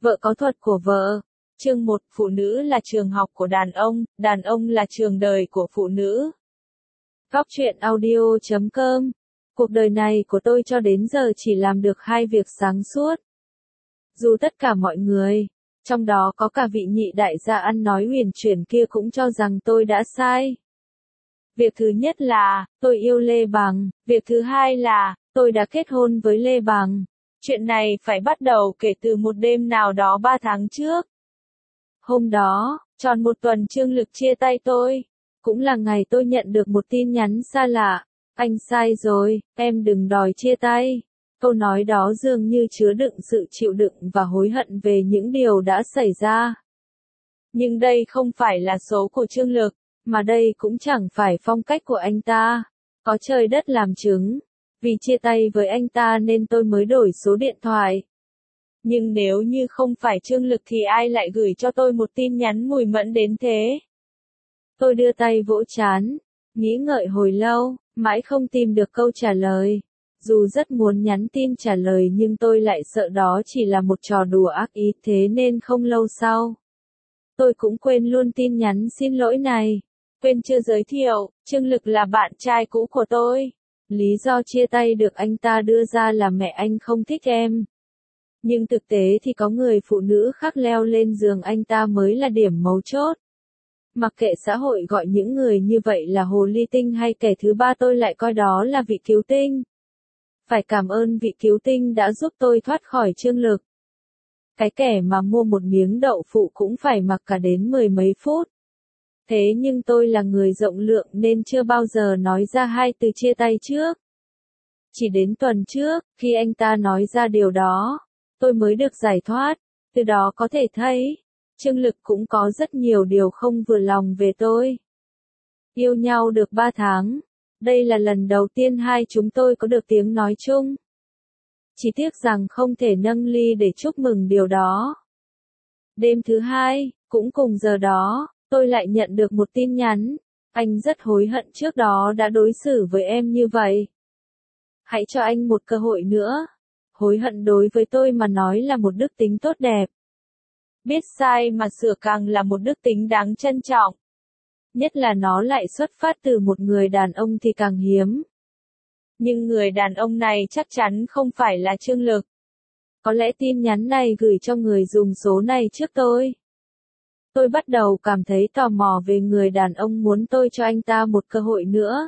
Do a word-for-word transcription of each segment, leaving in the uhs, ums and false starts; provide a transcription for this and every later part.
Vợ có thuật của vợ. Chương một, phụ nữ là trường học của đàn ông, đàn ông là trường đời của phụ nữ. Góc truyện audio chấm com. Cuộc đời này của tôi cho đến giờ chỉ làm được hai việc sáng suốt. Dù tất cả mọi người, trong đó có cả vị nhị đại gia ăn nói huyền chuyển kia cũng cho rằng tôi đã sai. Việc thứ nhất là, tôi yêu Lê Bằng, việc thứ hai là, tôi đã kết hôn với Lê Bằng. Chuyện này phải bắt đầu kể từ một đêm nào đó ba tháng trước. Hôm đó, tròn một tuần Trương Lực chia tay tôi. Cũng là ngày tôi nhận được một tin nhắn xa lạ. Anh sai rồi, em đừng đòi chia tay. Câu nói đó dường như chứa đựng sự chịu đựng và hối hận về những điều đã xảy ra. Nhưng đây không phải là số của Trương Lực, mà đây cũng chẳng phải phong cách của anh ta. Có trời đất làm chứng. Vì chia tay với anh ta nên tôi mới đổi số điện thoại. Nhưng nếu như không phải Trương Lực thì ai lại gửi cho tôi một tin nhắn mùi mẫn đến thế? Tôi đưa tay vỗ trán, nghĩ ngợi hồi lâu, mãi không tìm được câu trả lời. Dù rất muốn nhắn tin trả lời nhưng tôi lại sợ đó chỉ là một trò đùa ác ý, thế nên không lâu sau, tôi cũng quên luôn tin nhắn xin lỗi này. Quên chưa giới thiệu, Trương Lực là bạn trai cũ của tôi. Lý do chia tay được anh ta đưa ra là mẹ anh không thích em. Nhưng thực tế thì có người phụ nữ khác leo lên giường anh ta mới là điểm mấu chốt. Mặc kệ xã hội gọi những người như vậy là hồ ly tinh hay kẻ thứ ba, tôi lại coi đó là vị cứu tinh. Phải cảm ơn vị cứu tinh đã giúp tôi thoát khỏi Trương Lực. Cái kẻ mà mua một miếng đậu phụ cũng phải mặc cả đến mười mấy phút. Thế nhưng tôi là người rộng lượng nên chưa bao giờ nói ra hai từ chia tay trước. Chỉ đến tuần trước, khi anh ta nói ra điều đó, tôi mới được giải thoát. Từ đó có thể thấy, Trương Lực cũng có rất nhiều điều không vừa lòng về tôi. Yêu nhau được ba tháng, đây là lần đầu tiên hai chúng tôi có được tiếng nói chung. Chỉ tiếc rằng không thể nâng ly để chúc mừng điều đó. Đêm thứ hai, cũng cùng giờ đó, tôi lại nhận được một tin nhắn. Anh rất hối hận trước đó đã đối xử với em như vậy. Hãy cho anh một cơ hội nữa. Hối hận đối với tôi mà nói là một đức tính tốt đẹp. Biết sai mà sửa càng là một đức tính đáng trân trọng. Nhất là nó lại xuất phát từ một người đàn ông thì càng hiếm. Nhưng người đàn ông này chắc chắn không phải là Trương Lực. Có lẽ tin nhắn này gửi cho người dùng số này trước tôi. Tôi bắt đầu cảm thấy tò mò về người đàn ông muốn tôi cho anh ta một cơ hội nữa.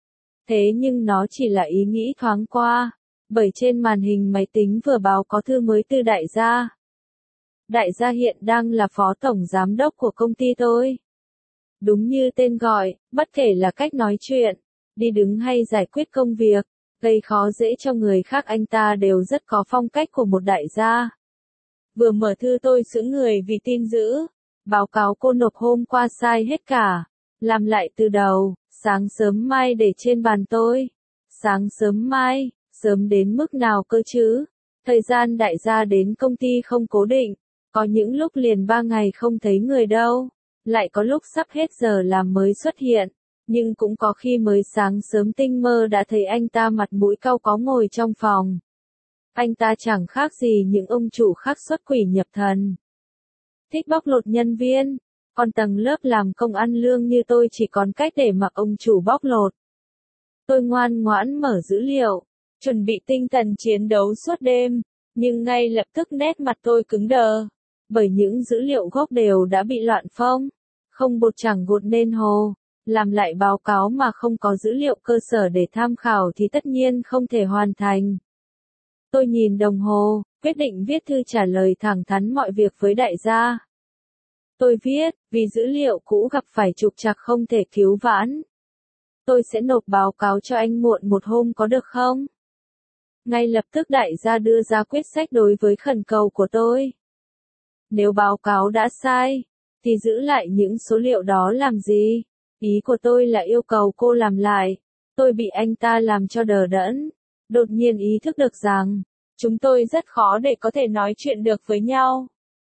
Thế nhưng nó chỉ là ý nghĩ thoáng qua, bởi trên màn hình máy tính vừa báo có thư mới từ đại gia. Đại gia hiện đang là phó tổng giám đốc của công ty tôi. Đúng như tên gọi, bất kể là cách nói chuyện, đi đứng hay giải quyết công việc, gây khó dễ cho người khác, anh ta đều rất có phong cách của một đại gia. Vừa mở thư tôi sững người vì tin dữ. Báo cáo cô nộp hôm qua sai hết cả. Làm lại từ đầu, sáng sớm mai để trên bàn tôi. Sáng sớm mai, sớm đến mức nào cơ chứ? Thời gian đại gia đến công ty không cố định. Có những lúc liền ba ngày không thấy người đâu. Lại có lúc sắp hết giờ làm mới xuất hiện. Nhưng cũng có khi mới sáng sớm tinh mơ đã thấy anh ta mặt mũi cau có ngồi trong phòng. Anh ta chẳng khác gì những ông chủ khác xuất quỷ nhập thần. Thích bóc lột nhân viên, còn tầng lớp làm công ăn lương như tôi chỉ còn cách để mặc ông chủ bóc lột. Tôi ngoan ngoãn mở dữ liệu, chuẩn bị tinh thần chiến đấu suốt đêm, nhưng ngay lập tức nét mặt tôi cứng đờ, bởi những dữ liệu gốc đều đã bị loạn phông, không bột chẳng gột nên hồ. Làm lại báo cáo mà không có dữ liệu cơ sở để tham khảo thì tất nhiên không thể hoàn thành. Tôi nhìn đồng hồ, quyết định viết thư trả lời thẳng thắn mọi việc với đại gia. Tôi viết, vì dữ liệu cũ gặp phải trục trặc không thể cứu vãn. Tôi sẽ nộp báo cáo cho anh muộn một hôm có được không? Ngay lập tức đại gia đưa ra quyết sách đối với khẩn cầu của tôi. Nếu báo cáo đã sai, thì giữ lại những số liệu đó làm gì? Ý của tôi là yêu cầu cô làm lại. Tôi bị anh ta làm cho đờ đẫn. Đột nhiên ý thức được rằng, chúng tôi rất khó để có thể nói chuyện được với nhau.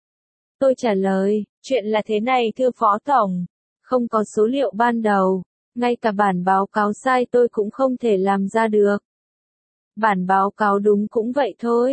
Tôi trả lời, chuyện là thế này thưa Phó Tổng. Không có số liệu ban đầu. Ngay cả bản báo cáo sai tôi cũng không thể làm ra được. Bản báo cáo đúng cũng vậy thôi.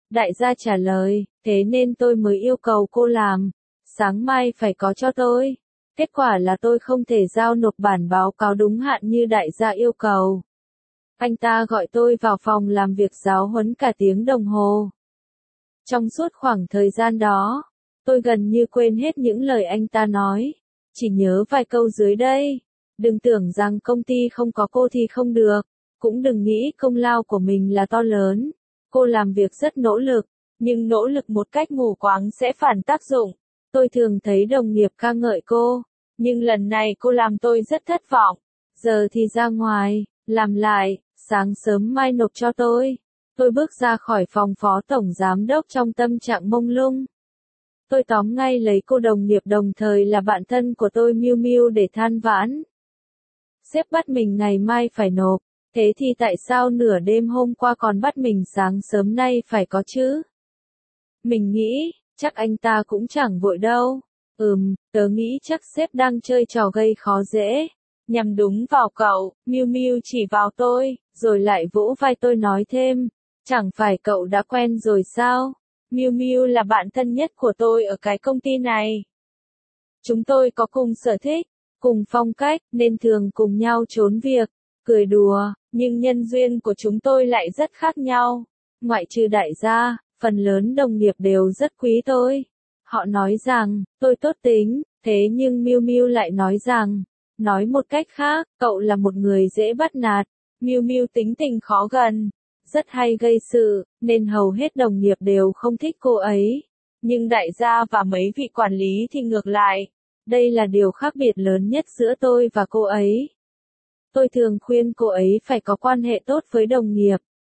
Đại gia trả lời, thế nên tôi mới yêu cầu cô làm. Sáng mai phải có cho tôi. Kết quả là tôi không thể giao nộp bản báo cáo đúng hạn như đại gia yêu cầu. Anh ta gọi tôi vào phòng làm việc giáo huấn cả tiếng đồng hồ. Trong suốt khoảng thời gian đó, tôi gần như quên hết những lời anh ta nói. Chỉ nhớ vài câu dưới đây. Đừng tưởng rằng công ty không có cô thì không được. Cũng đừng nghĩ công lao của mình là to lớn. Cô làm việc rất nỗ lực, nhưng nỗ lực một cách mù quáng sẽ phản tác dụng. Tôi thường thấy đồng nghiệp ca ngợi cô, nhưng lần này cô làm tôi rất thất vọng. Giờ thì ra ngoài, làm lại, sáng sớm mai nộp cho tôi. Tôi bước ra khỏi phòng phó tổng giám đốc trong tâm trạng mông lung. Tôi tóm ngay lấy cô đồng nghiệp đồng thời là bạn thân của tôi Miu Miu để than vãn. Sếp bắt mình ngày mai phải nộp, thế thì tại sao nửa đêm hôm qua còn bắt mình sáng sớm nay phải có chứ? Mình nghĩ, chắc anh ta cũng chẳng vội đâu. Ừm, tớ nghĩ chắc sếp đang chơi trò gây khó dễ. Nhằm đúng vào cậu, Miu Miu chỉ vào tôi, rồi lại vỗ vai tôi nói thêm, chẳng phải cậu đã quen rồi sao? Miu Miu là bạn thân nhất của tôi ở cái công ty này. Chúng tôi có cùng sở thích, cùng phong cách, nên thường cùng nhau trốn việc, cười đùa, nhưng nhân duyên của chúng tôi lại rất khác nhau. Ngoại trừ đại gia, phần lớn đồng nghiệp đều rất quý tôi. Họ nói rằng, tôi tốt tính, thế nhưng Miu Miu lại nói rằng, nói một cách khác, cậu là một người dễ bắt nạt. Miu Miu tính tình khó gần, rất hay gây sự, nên hầu hết đồng nghiệp đều không thích cô ấy. Nhưng đại gia và mấy vị quản lý thì ngược lại. Đây là điều khác biệt lớn nhất giữa tôi và cô ấy. Tôi thường khuyên cô ấy phải có quan hệ tốt với đồng nghiệp.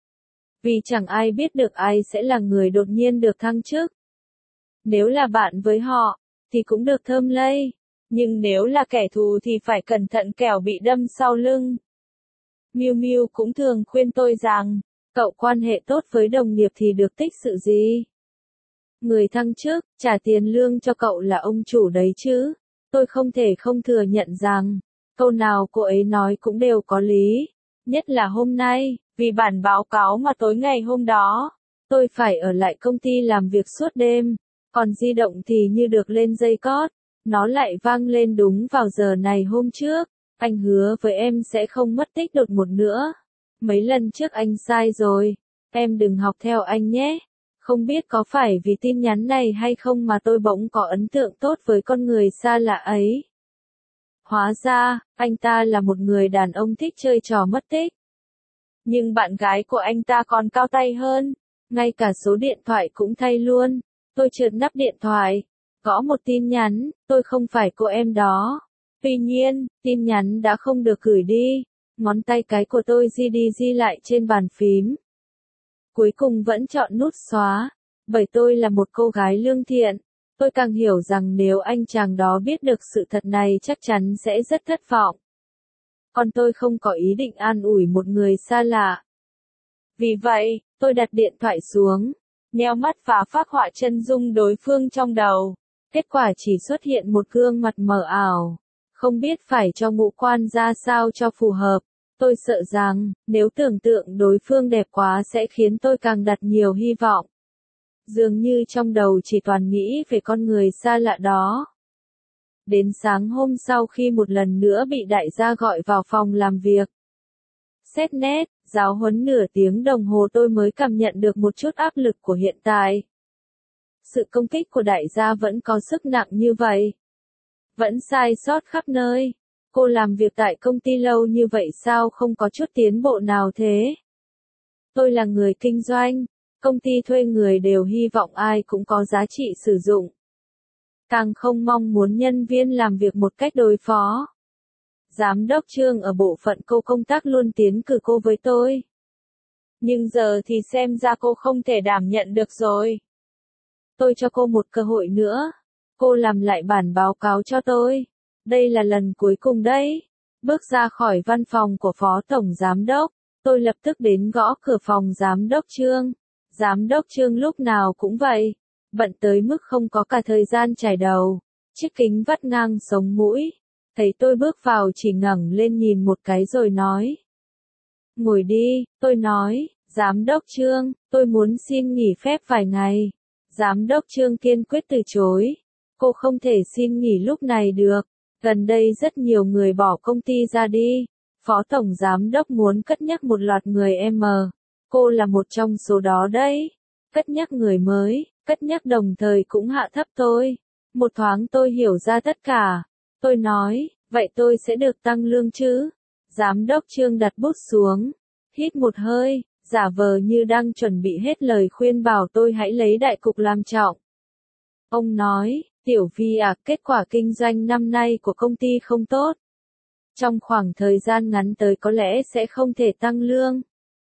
Vì chẳng ai biết được ai sẽ là người đột nhiên được thăng chức. Nếu là bạn với họ, thì cũng được thơm lây. Nhưng nếu là kẻ thù thì phải cẩn thận kẻo bị đâm sau lưng. Miu Miu cũng thường khuyên tôi rằng, cậu quan hệ tốt với đồng nghiệp thì được tích sự gì? Người thăng chức, trả tiền lương cho cậu là ông chủ đấy chứ. Tôi không thể không thừa nhận rằng, câu nào cô ấy nói cũng đều có lý. Nhất là hôm nay, vì bản báo cáo mà tối ngày hôm đó, tôi phải ở lại công ty làm việc suốt đêm. Còn di động thì như được lên dây cót. Nó lại vang lên đúng vào giờ này hôm trước. Anh hứa với em sẽ không mất tích đột ngột nữa. Mấy lần trước anh sai rồi. Em đừng học theo anh nhé. Không biết có phải vì tin nhắn này hay không mà tôi bỗng có ấn tượng tốt với con người xa lạ ấy. Hóa ra, anh ta là một người đàn ông thích chơi trò mất tích. Nhưng bạn gái của anh ta còn cao tay hơn. Ngay cả số điện thoại cũng thay luôn. Tôi trượt nắp điện thoại. Gõ một tin nhắn, tôi không phải cô em đó. Tuy nhiên, tin nhắn đã không được gửi đi. Ngón tay cái của tôi di đi di lại trên bàn phím. Cuối cùng vẫn chọn nút xóa. Bởi tôi là một cô gái lương thiện. Tôi càng hiểu rằng nếu anh chàng đó biết được sự thật này chắc chắn sẽ rất thất vọng. Còn tôi không có ý định an ủi một người xa lạ. Vì vậy, tôi đặt điện thoại xuống, nheo mắt và phác họa chân dung đối phương trong đầu. Kết quả chỉ xuất hiện một gương mặt mờ ảo. Không biết phải cho ngũ quan ra sao cho phù hợp. Tôi sợ rằng, nếu tưởng tượng đối phương đẹp quá sẽ khiến tôi càng đặt nhiều hy vọng. Dường như trong đầu chỉ toàn nghĩ về con người xa lạ đó. Đến sáng hôm sau khi một lần nữa bị đại gia gọi vào phòng làm việc. Xét nét, giáo huấn nửa tiếng đồng hồ tôi mới cảm nhận được một chút áp lực của hiện tại. Sự công kích của đại gia vẫn có sức nặng như vậy. Vẫn sai sót khắp nơi. Cô làm việc tại công ty lâu như vậy sao không có chút tiến bộ nào thế? Tôi là người kinh doanh. Công ty thuê người đều hy vọng ai cũng có giá trị sử dụng. Càng không mong muốn nhân viên làm việc một cách đối phó. Giám đốc Trương ở bộ phận cô công tác luôn tiến cử cô với tôi. Nhưng giờ thì xem ra cô không thể đảm nhận được rồi. Tôi cho cô một cơ hội nữa. Cô làm lại bản báo cáo cho tôi. Đây là lần cuối cùng đấy. Bước ra khỏi văn phòng của Phó Tổng Giám đốc, tôi lập tức đến gõ cửa phòng Giám đốc Trương. Giám đốc Trương lúc nào cũng vậy. Bận tới mức không có cả thời gian chải đầu. Chiếc kính vắt ngang sống mũi. Thấy tôi bước vào chỉ ngẩng lên nhìn một cái rồi nói. Ngồi đi, tôi nói. Giám đốc Trương, tôi muốn xin nghỉ phép vài ngày. Giám đốc Trương kiên quyết từ chối. Cô không thể xin nghỉ lúc này được. Gần đây rất nhiều người bỏ công ty ra đi. Phó Tổng Giám đốc muốn cất nhắc một loạt người em. Cô là một trong số đó đấy. Cất nhắc người mới, cất nhắc đồng thời cũng hạ thấp tôi. Một thoáng tôi hiểu ra tất cả. Tôi nói, vậy tôi sẽ được tăng lương chứ? Giám đốc Trương đặt bút xuống. Hít một hơi, giả vờ như đang chuẩn bị hết lời khuyên bảo tôi hãy lấy đại cục làm trọng. Ông nói, Tiểu Vi à, kết quả kinh doanh năm nay của công ty không tốt. Trong khoảng thời gian ngắn tới có lẽ sẽ không thể tăng lương.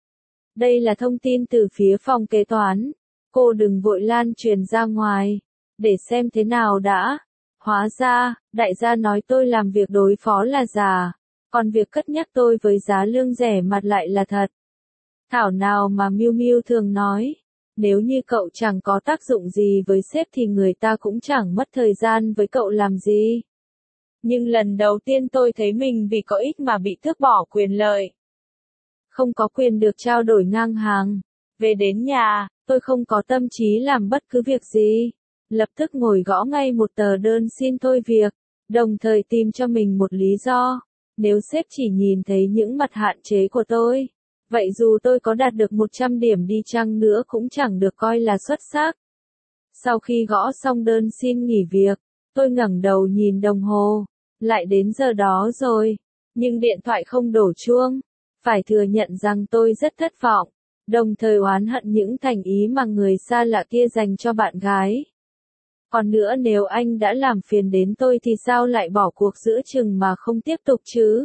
Đây là thông tin từ phía phòng kế toán. Cô đừng vội lan truyền ra ngoài. Để xem thế nào đã. Hóa ra, đại gia nói tôi làm việc đối phó là giả. Còn việc cất nhắc tôi với giá lương rẻ mặt lại là thật. Thảo nào mà Miu Miu thường nói. Nếu như cậu chẳng có tác dụng gì với sếp thì người ta cũng chẳng mất thời gian với cậu làm gì. Nhưng lần đầu tiên tôi thấy mình vì có ích mà bị tước bỏ quyền lợi. Không có quyền được trao đổi ngang hàng. Về đến nhà, tôi không có tâm trí làm bất cứ việc gì. Lập tức ngồi gõ ngay một tờ đơn xin thôi việc, đồng thời tìm cho mình một lý do. Nếu sếp chỉ nhìn thấy những mặt hạn chế của tôi, vậy dù tôi có đạt được một trăm điểm đi chăng nữa cũng chẳng được coi là xuất sắc. Sau khi gõ xong đơn xin nghỉ việc, tôi ngẩng đầu nhìn đồng hồ. Lại đến giờ đó rồi, nhưng điện thoại không đổ chuông. Phải thừa nhận rằng tôi rất thất vọng, đồng thời oán hận những thành ý mà người xa lạ kia dành cho bạn gái. Còn nữa, nếu anh đã làm phiền đến tôi thì sao lại bỏ cuộc giữa chừng mà không tiếp tục chứ?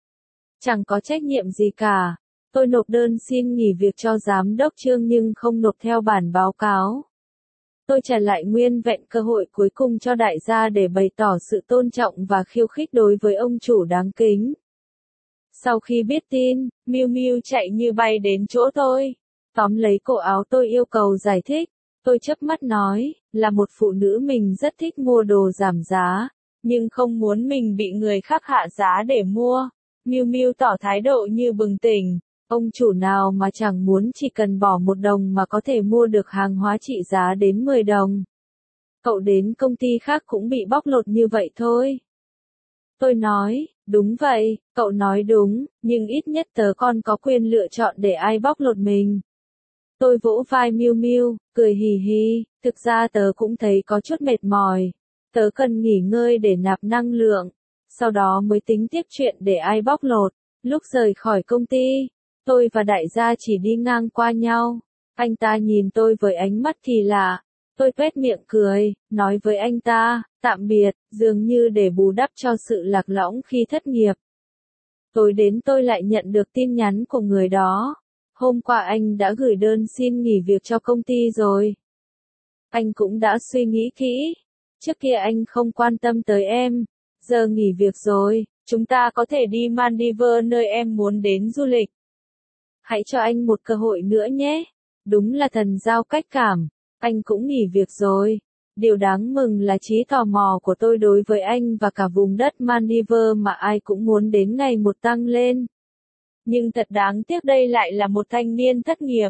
Chẳng có trách nhiệm gì cả. Tôi nộp đơn xin nghỉ việc cho giám đốc Trương nhưng không nộp theo bản báo cáo. Tôi trả lại nguyên vẹn cơ hội cuối cùng cho đại gia để bày tỏ sự tôn trọng và khiêu khích đối với ông chủ đáng kính. Sau khi biết tin, Miu Miu chạy như bay đến chỗ tôi, tóm lấy cổ áo tôi yêu cầu giải thích. Tôi chớp mắt nói, là một phụ nữ mình rất thích mua đồ giảm giá, nhưng không muốn mình bị người khác hạ giá để mua. Miu Miu tỏ thái độ như bừng tỉnh, ông chủ nào mà chẳng muốn chỉ cần bỏ một đồng mà có thể mua được hàng hóa trị giá đến mười đồng. Cậu đến công ty khác cũng bị bóc lột như vậy thôi. Tôi nói, đúng vậy, cậu nói đúng, nhưng ít nhất tớ còn có quyền lựa chọn để ai bóc lột mình. Tôi vỗ vai Miu Miu, cười hì hì, thực ra tớ cũng thấy có chút mệt mỏi. Tớ cần nghỉ ngơi để nạp năng lượng, sau đó mới tính tiếp chuyện để ai bóc lột. Lúc rời khỏi công ty, tôi và đại gia chỉ đi ngang qua nhau. Anh ta nhìn tôi với ánh mắt kỳ lạ. Tôi tuét miệng cười, nói với anh ta, tạm biệt, dường như để bù đắp cho sự lạc lõng khi thất nghiệp. Tối đến tôi lại nhận được tin nhắn của người đó. Hôm qua anh đã gửi đơn xin nghỉ việc cho công ty rồi. Anh cũng đã suy nghĩ kỹ. Trước kia anh không quan tâm tới em. Giờ nghỉ việc rồi, chúng ta có thể đi Maldives nơi em muốn đến du lịch. Hãy cho anh một cơ hội nữa nhé. Đúng là thần giao cách cảm. Anh cũng nghỉ việc rồi. Điều đáng mừng là trí tò mò của tôi đối với anh và cả vùng đất Maldives mà ai cũng muốn đến ngày một tăng lên. Nhưng thật đáng tiếc đây lại là một thanh niên thất nghiệp.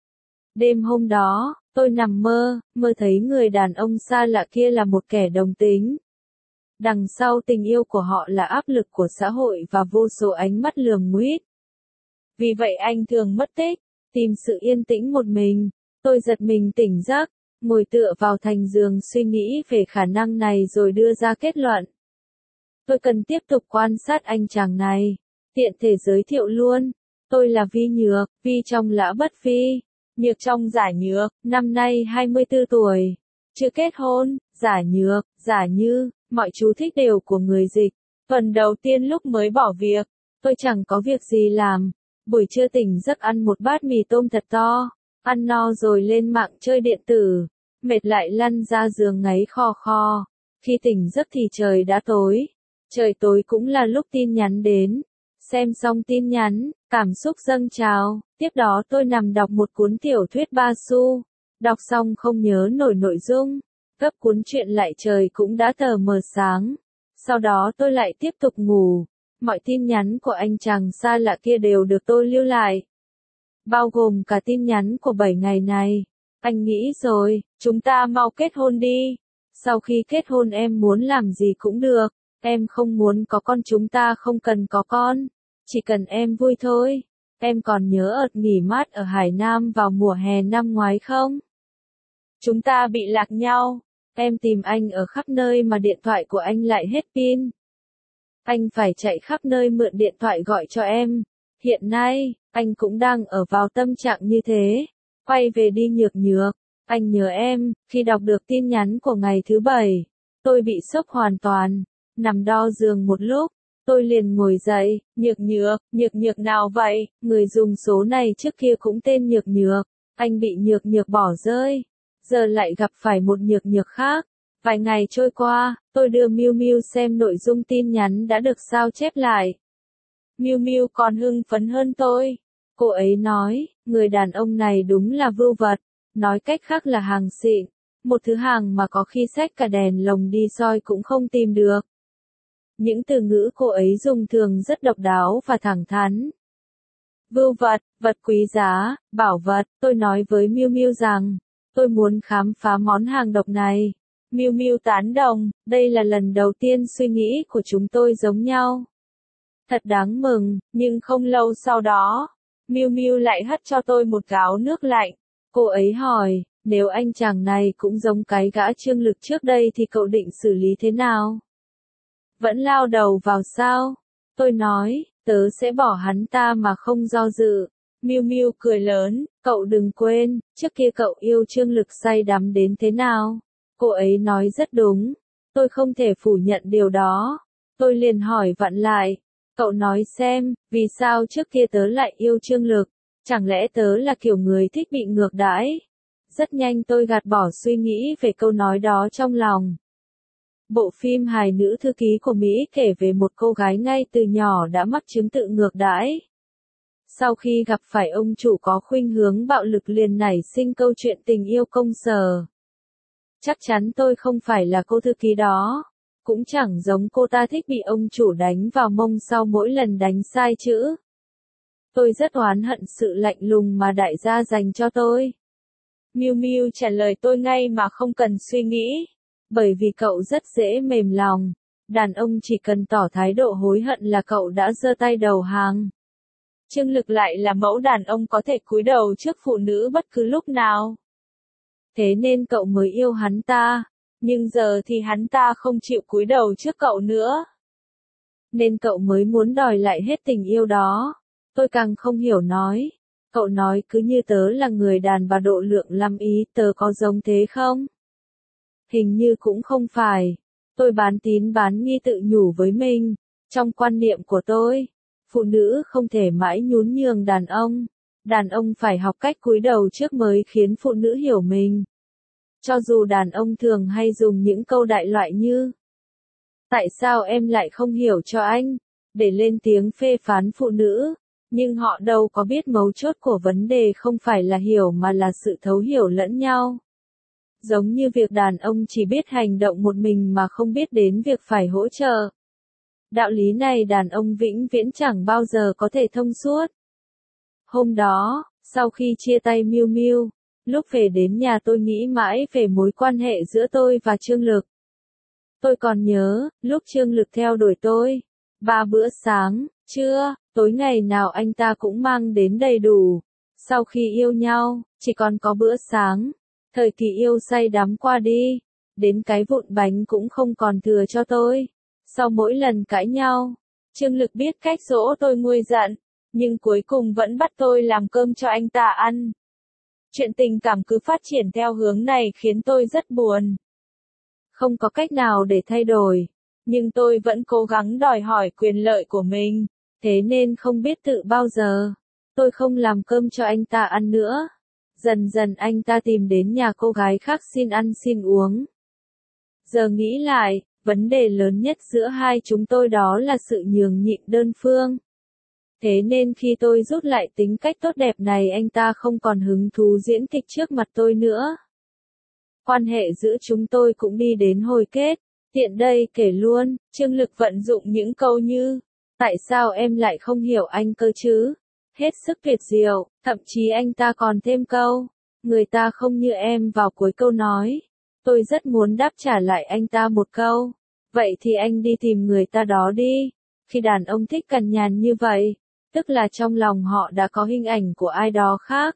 Đêm hôm đó, tôi nằm mơ, mơ thấy người đàn ông xa lạ kia là một kẻ đồng tính. Đằng sau tình yêu của họ là áp lực của xã hội và vô số ánh mắt lườm nguýt. Vì vậy anh thường mất tích, tìm sự yên tĩnh một mình. Tôi giật mình tỉnh giấc, ngồi tựa vào thành giường suy nghĩ về khả năng này rồi đưa ra kết luận. Tôi cần tiếp tục quan sát anh chàng này. Tiện thể giới thiệu luôn, tôi là Vi Nhược, Vi trong Lã Bất Vi, Nhược trong Giả Nhược, năm nay hai mươi tư tuổi, chưa kết hôn, Giả Nhược, Giả Như, mọi chú thích đều của người dịch. Tuần đầu tiên lúc mới bỏ việc, tôi chẳng có việc gì làm, buổi trưa tỉnh giấc ăn một bát mì tôm thật to, ăn no rồi lên mạng chơi điện tử, mệt lại lăn ra giường ngáy khò khò. Khi tỉnh giấc thì trời đã tối, trời tối cũng là lúc tin nhắn đến. Xem xong tin nhắn, cảm xúc dâng trào, tiếp đó tôi nằm đọc một cuốn tiểu thuyết ba xu. Đọc xong không nhớ nổi nội dung, gấp cuốn truyện lại trời cũng đã tờ mờ sáng. Sau đó tôi lại tiếp tục ngủ. Mọi tin nhắn của anh chàng xa lạ kia đều được tôi lưu lại. bao gồm cả tin nhắn của bảy ngày này. Anh nghĩ rồi, chúng ta mau kết hôn đi. Sau khi kết hôn em muốn làm gì cũng được. Em không muốn có con, chúng ta không cần có con. Chỉ cần em vui thôi. Em còn nhớ đợt nghỉ mát ở Hải Nam vào mùa hè năm ngoái không? Chúng ta bị lạc nhau. Em tìm anh ở khắp nơi mà điện thoại của anh lại hết pin. Anh phải chạy khắp nơi mượn điện thoại gọi cho em. Hiện nay, anh cũng đang ở vào tâm trạng như thế. Quay về đi Nhược Nhược. Anh nhớ em. Khi đọc được tin nhắn của ngày thứ bảy, tôi bị sốc hoàn toàn. Nằm đo giường một lúc, tôi liền ngồi dậy. Nhược Nhược, Nhược Nhược nào vậy? Người dùng số này trước kia cũng tên Nhược Nhược. Anh bị Nhược Nhược bỏ rơi. Giờ lại gặp phải một Nhược Nhược khác. Vài ngày trôi qua, tôi đưa Miu Miu xem nội dung tin nhắn đã được sao chép lại. Miu Miu còn hưng phấn hơn tôi. Cô ấy nói, người đàn ông này đúng là vưu vật, nói cách khác là hàng xịn, một thứ hàng mà có khi xách cả đèn lồng đi soi cũng không tìm được. Những từ ngữ cô ấy dùng thường rất độc đáo và thẳng thắn. Vưu vật, vật quý giá, bảo vật, tôi nói với Miu Miu rằng, tôi muốn khám phá món hàng độc này. Miu Miu tán đồng, đây là lần đầu tiên suy nghĩ của chúng tôi giống nhau. Thật đáng mừng, nhưng không lâu sau đó, Miu Miu lại hất cho tôi một gáo nước lạnh. Cô ấy hỏi, nếu anh chàng này cũng giống cái gã Trương Lực trước đây thì cậu định xử lý thế nào? Vẫn lao đầu vào sao? Tôi nói, tớ sẽ bỏ hắn ta mà không do dự. Miu Miu cười lớn, cậu đừng quên, trước kia cậu yêu Trương Lực say đắm đến thế nào? Cô ấy nói rất đúng. Tôi không thể phủ nhận điều đó. Tôi liền hỏi vặn lại. Cậu nói xem, vì sao trước kia tớ lại yêu Trương Lực? Chẳng lẽ tớ là kiểu người thích bị ngược đãi? Rất nhanh tôi gạt bỏ suy nghĩ về câu nói đó trong lòng. Bộ phim hài Nữ thư ký của Mỹ kể về một cô gái ngay từ nhỏ đã mắc chứng tự ngược đãi. Sau khi gặp phải ông chủ có khuynh hướng bạo lực liền nảy sinh câu chuyện tình yêu công sở. Chắc chắn tôi không phải là cô thư ký đó. Cũng chẳng giống cô ta thích bị ông chủ đánh vào mông sau mỗi lần đánh sai chữ. Tôi rất oán hận sự lạnh lùng mà đại gia dành cho tôi. Miu Miu trả lời tôi ngay mà không cần suy nghĩ. Bởi vì cậu rất dễ mềm lòng. Đàn ông chỉ cần tỏ thái độ hối hận là cậu đã giơ tay đầu hàng. Trương Lực lại là mẫu đàn ông có thể cúi đầu trước phụ nữ bất cứ lúc nào. Thế nên cậu mới yêu hắn ta. Nhưng giờ thì hắn ta không chịu cúi đầu trước cậu nữa. Nên cậu mới muốn đòi lại hết tình yêu đó. Tôi càng không hiểu nói. Cậu nói cứ như tớ là người đàn bà độ lượng lắm ý, tớ có giống thế không? Hình như cũng không phải. Tôi bán tín bán nghi tự nhủ với mình. Trong quan niệm của tôi, phụ nữ không thể mãi nhún nhường đàn ông. Đàn ông phải học cách cúi đầu trước mới khiến phụ nữ hiểu mình. Cho dù đàn ông thường hay dùng những câu đại loại như tại sao em lại không hiểu cho anh, để lên tiếng phê phán phụ nữ, nhưng họ đâu có biết mấu chốt của vấn đề không phải là hiểu mà là sự thấu hiểu lẫn nhau. Giống như việc đàn ông chỉ biết hành động một mình mà không biết đến việc phải hỗ trợ. Đạo lý này đàn ông vĩnh viễn chẳng bao giờ có thể thông suốt. Hôm đó, sau khi chia tay Miu Miu, lúc về đến nhà tôi nghĩ mãi về mối quan hệ giữa tôi và Trương Lực. Tôi còn nhớ, lúc Trương Lực theo đuổi tôi, ba bữa sáng, trưa, tối ngày nào anh ta cũng mang đến đầy đủ. Sau khi yêu nhau, chỉ còn có bữa sáng. Thời kỳ yêu say đắm qua đi, đến cái vụn bánh cũng không còn thừa cho tôi. Sau mỗi lần cãi nhau, Trương Lực biết cách dỗ tôi nguôi giận, nhưng cuối cùng vẫn bắt tôi làm cơm cho anh ta ăn. Chuyện tình cảm cứ phát triển theo hướng này khiến tôi rất buồn. Không có cách nào để thay đổi, nhưng tôi vẫn cố gắng đòi hỏi quyền lợi của mình, thế nên không biết tự bao giờ. Tôi không làm cơm cho anh ta ăn nữa. Dần dần anh ta tìm đến nhà cô gái khác xin ăn xin uống. Giờ nghĩ lại, vấn đề lớn nhất giữa hai chúng tôi đó là sự nhường nhịn đơn phương. Thế nên khi tôi rút lại tính cách tốt đẹp này anh ta không còn hứng thú diễn kịch trước mặt tôi nữa. Quan hệ giữa chúng tôi cũng đi đến hồi kết. Tiện đây kể luôn, Trương Lực vận dụng những câu như, tại sao em lại không hiểu anh cơ chứ? hết sức tuyệt diệu, thậm chí anh ta còn thêm câu, người ta không như em vào cuối câu nói. Tôi rất muốn đáp trả lại anh ta một câu, vậy thì anh đi tìm người ta đó đi. Khi đàn ông thích cằn nhằn như vậy, tức là trong lòng họ đã có hình ảnh của ai đó khác.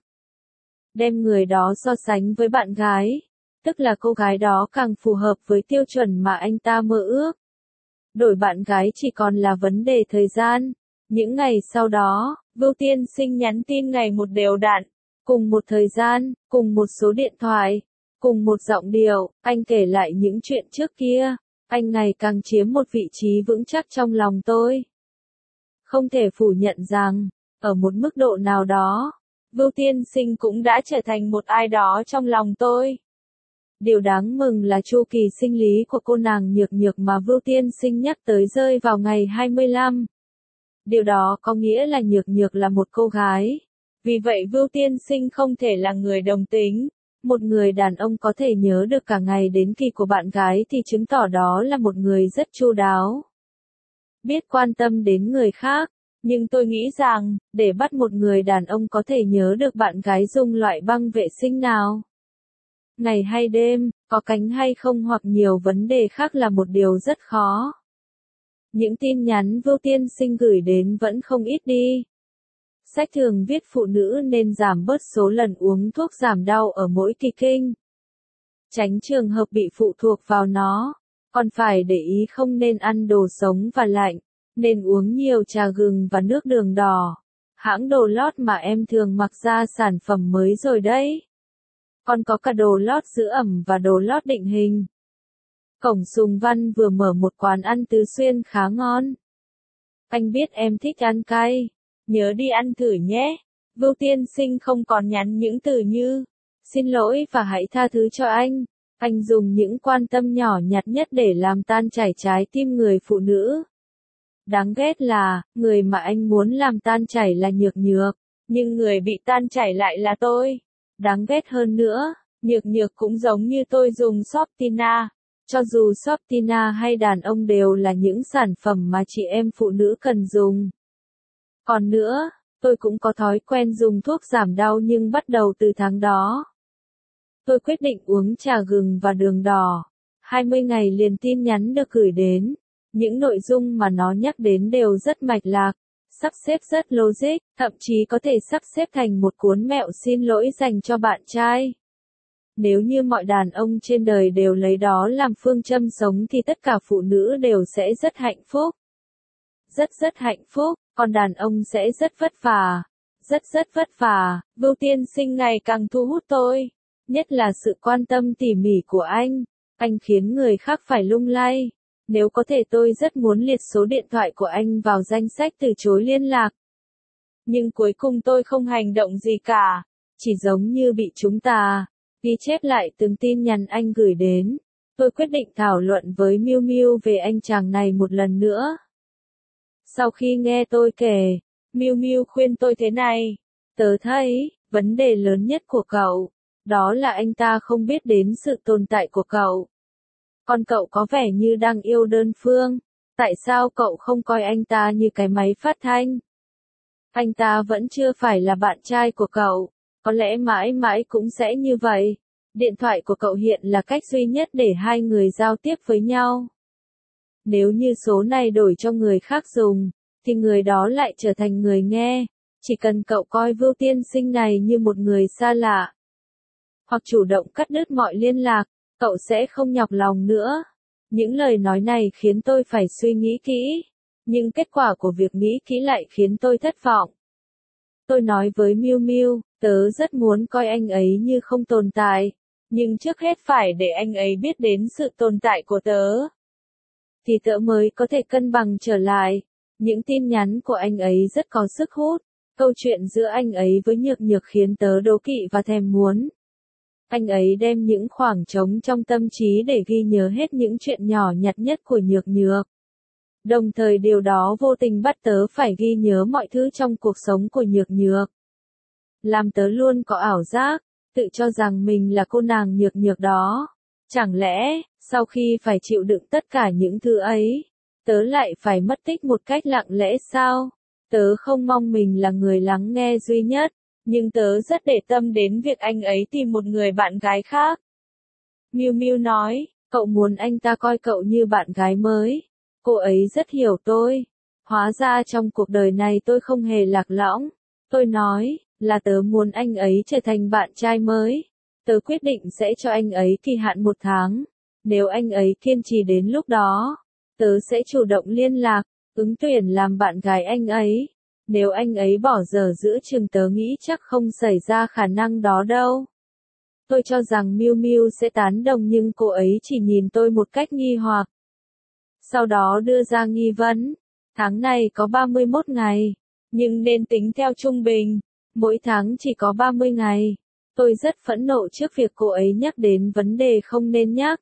Đem người đó so sánh với bạn gái, tức là cô gái đó càng phù hợp với tiêu chuẩn mà anh ta mơ ước. Đổi bạn gái chỉ còn là vấn đề thời gian. Những ngày sau đó, Vưu Tiên Sinh nhắn tin ngày một đều đặn, cùng một thời gian, cùng một số điện thoại, cùng một giọng điệu, anh kể lại những chuyện trước kia, anh ngày càng chiếm một vị trí vững chắc trong lòng tôi. Không thể phủ nhận rằng, ở một mức độ nào đó, Vưu Tiên Sinh cũng đã trở thành một ai đó trong lòng tôi. Điều đáng mừng là chu kỳ sinh lý của cô nàng nhược nhược mà Vưu Tiên Sinh nhắc tới rơi vào ngày hai mươi lăm. Điều đó có nghĩa là nhược nhược là một cô gái. Vì vậy Vưu Tiên Sinh không thể là người đồng tính. Một người đàn ông có thể nhớ được cả ngày đến kỳ của bạn gái thì chứng tỏ đó là một người rất chu đáo. Biết quan tâm đến người khác. Nhưng tôi nghĩ rằng, để bắt một người đàn ông có thể nhớ được bạn gái dùng loại băng vệ sinh nào, ngày hay đêm, có cánh hay không hoặc nhiều vấn đề khác là một điều rất khó. Những tin nhắn Vưu Tiên Sinh gửi đến vẫn không ít đi. Sách thường viết phụ nữ nên giảm bớt số lần uống thuốc giảm đau ở mỗi kỳ kinh. Tránh trường hợp bị phụ thuộc vào nó, còn phải để ý không nên ăn đồ sống và lạnh, nên uống nhiều trà gừng và nước đường đỏ. Hãng đồ lót mà em thường mặc ra sản phẩm mới rồi đấy. Còn có cả đồ lót giữ ẩm và đồ lót định hình. Cổng Sùng Văn vừa mở một quán ăn Tứ Xuyên khá ngon. Anh biết em thích ăn cay, nhớ đi ăn thử nhé. Vưu Tiên Sinh không còn nhắn những từ như, xin lỗi và hãy tha thứ cho anh. Anh dùng những quan tâm nhỏ nhặt nhất để làm tan chảy trái tim người phụ nữ. Đáng ghét là, người mà anh muốn làm tan chảy là nhược nhược, nhưng người bị tan chảy lại là tôi. Đáng ghét hơn nữa, nhược nhược cũng giống như tôi dùng Shoptina. Cho dù Shoptina hay đàn ông đều là những sản phẩm mà chị em phụ nữ cần dùng. Còn nữa, tôi cũng có thói quen dùng thuốc giảm đau nhưng bắt đầu từ tháng đó. Tôi quyết định uống trà gừng và đường đỏ. hai mươi ngày liền tin nhắn được gửi đến. Những nội dung mà nó nhắc đến đều rất mạch lạc, sắp xếp rất logic, thậm chí có thể sắp xếp thành một cuốn mẹo xin lỗi dành cho bạn trai. Nếu như mọi đàn ông trên đời đều lấy đó làm phương châm sống thì tất cả phụ nữ đều sẽ rất hạnh phúc. Rất rất hạnh phúc, còn đàn ông sẽ rất vất vả. Rất rất vất vả. Vưu Tiên Sinh ngày càng thu hút tôi. Nhất là sự quan tâm tỉ mỉ của anh. Anh khiến người khác phải lung lay. Nếu có thể tôi rất muốn liệt số điện thoại của anh vào danh sách từ chối liên lạc. Nhưng cuối cùng tôi không hành động gì cả. Chỉ giống như bị chúng ta ghi chép lại từng tin nhắn anh gửi đến. Tôi quyết định thảo luận với Miu Miu về anh chàng này một lần nữa. Sau khi nghe tôi kể, Miu Miu khuyên tôi thế này. Tớ thấy, vấn đề lớn nhất của cậu, đó là anh ta không biết đến sự tồn tại của cậu. Còn cậu có vẻ như đang yêu đơn phương. Tại sao cậu không coi anh ta như cái máy phát thanh? Anh ta vẫn chưa phải là bạn trai của cậu. Có lẽ mãi mãi cũng sẽ như vậy. Điện thoại của cậu hiện là cách duy nhất để hai người giao tiếp với nhau. Nếu như số này đổi cho người khác dùng, thì người đó lại trở thành người nghe. Chỉ cần cậu coi Vưu Tiên Sinh này như một người xa lạ, hoặc chủ động cắt đứt mọi liên lạc, cậu sẽ không nhọc lòng nữa. Những lời nói này khiến tôi phải suy nghĩ kỹ. Nhưng kết quả của việc nghĩ kỹ lại khiến tôi thất vọng. Tôi nói với Miu Miu, tớ rất muốn coi anh ấy như không tồn tại. Nhưng trước hết phải để anh ấy biết đến sự tồn tại của tớ. Thì tớ mới có thể cân bằng trở lại. Những tin nhắn của anh ấy rất có sức hút. Câu chuyện giữa anh ấy với nhược nhược khiến tớ đố kỵ và thèm muốn. Anh ấy đem những khoảng trống trong tâm trí để ghi nhớ hết những chuyện nhỏ nhặt nhất của nhược nhược. Đồng thời điều đó vô tình bắt tớ phải ghi nhớ mọi thứ trong cuộc sống của nhược nhược. Làm tớ luôn có ảo giác, tự cho rằng mình là cô nàng nhược nhược đó. Chẳng lẽ, sau khi phải chịu đựng tất cả những thứ ấy, tớ lại phải mất tích một cách lặng lẽ sao? Tớ không mong mình là người lắng nghe duy nhất, nhưng tớ rất để tâm đến việc anh ấy tìm một người bạn gái khác. Miu Miu nói, cậu muốn anh ta coi cậu như bạn gái mới. Cô ấy rất hiểu tôi. Hóa ra trong cuộc đời này tôi không hề lạc lõng. Tôi nói, là tớ muốn anh ấy trở thành bạn trai mới. Tớ quyết định sẽ cho anh ấy kỳ hạn một tháng. Nếu anh ấy kiên trì đến lúc đó, tớ sẽ chủ động liên lạc, ứng tuyển làm bạn gái anh ấy. Nếu anh ấy bỏ dở giữa chừng tớ nghĩ chắc không xảy ra khả năng đó đâu. Tôi cho rằng Miu Miu sẽ tán đồng nhưng cô ấy chỉ nhìn tôi một cách nghi hoặc. Sau đó đưa ra nghi vấn. Tháng này có ba mươi mốt ngày, nhưng nên tính theo trung bình. Mỗi tháng chỉ có ba mươi ngày. Tôi rất phẫn nộ trước việc cô ấy nhắc đến vấn đề không nên nhắc.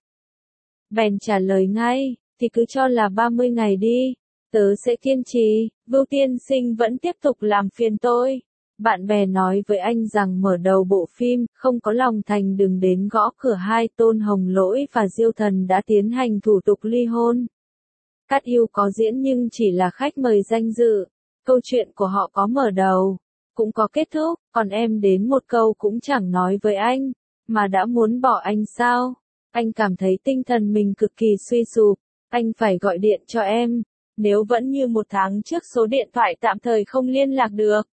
Bèn trả lời ngay, thì cứ cho là ba mươi ngày đi. Tớ sẽ kiên trì. Vưu Tiên Sinh vẫn tiếp tục làm phiền tôi. Bạn bè nói với anh rằng mở đầu bộ phim, không có lòng thành đừng đến gõ cửa hai Tôn Hồng Lỗi và Diêu Thần đã tiến hành thủ tục ly hôn. Cát Yêu có diễn nhưng chỉ là khách mời danh dự. Câu chuyện của họ có mở đầu, cũng có kết thúc, còn em đến một câu cũng chẳng nói với anh, mà đã muốn bỏ anh sao? Anh cảm thấy tinh thần mình cực kỳ suy sụp, anh phải gọi điện cho em. Nếu vẫn như một tháng trước số điện thoại tạm thời không liên lạc được,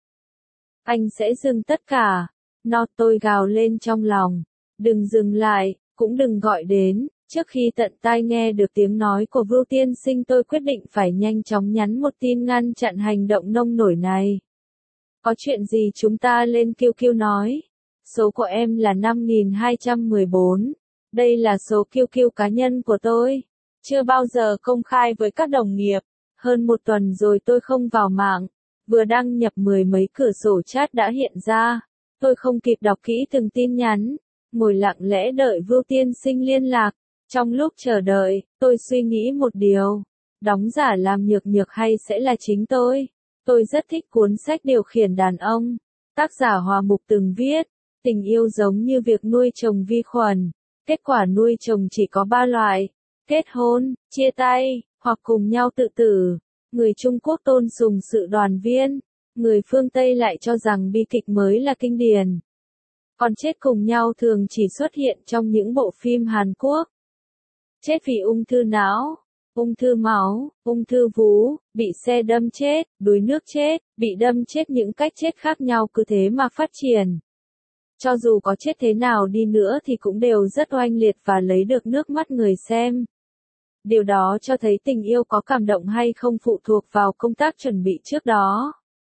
anh sẽ dừng tất cả. Nó tôi gào lên trong lòng. Đừng dừng lại, cũng đừng gọi đến. Trước khi tận tai nghe được tiếng nói của Vưu Tiên Sinh tôi quyết định phải nhanh chóng nhắn một tin ngăn chặn hành động nông nổi này. Có chuyện gì chúng ta lên Q Q nói. Số của em là năm nghìn hai trăm mười bốn. Đây là số Q Q cá nhân của tôi. Chưa bao giờ công khai với các đồng nghiệp. Hơn một tuần rồi tôi không vào mạng. Vừa đăng nhập mười mấy cửa sổ chat đã hiện ra. Tôi không kịp đọc kỹ từng tin nhắn. Ngồi lặng lẽ đợi Vưu Tiên Sinh liên lạc. Trong lúc chờ đợi, tôi suy nghĩ một điều. Đóng giả làm nhược nhược hay sẽ là chính tôi? Tôi rất thích cuốn sách Điều khiển đàn ông. Tác giả Hòa Mục từng viết, tình yêu giống như việc nuôi trồng vi khuẩn. Kết quả nuôi trồng chỉ có ba loại. Kết hôn, chia tay, hoặc cùng nhau tự tử. Người Trung Quốc tôn sùng sự đoàn viên. Người phương Tây lại cho rằng bi kịch mới là kinh điển. Còn chết cùng nhau thường chỉ xuất hiện trong những bộ phim Hàn Quốc. Chết vì ung thư não, ung thư máu, ung thư vú, bị xe đâm chết, đuối nước chết, bị đâm chết, những cách chết khác nhau cứ thế mà phát triển. Cho dù có chết thế nào đi nữa thì cũng đều rất oanh liệt và lấy được nước mắt người xem. Điều đó cho thấy tình yêu có cảm động hay không phụ thuộc vào công tác chuẩn bị trước đó.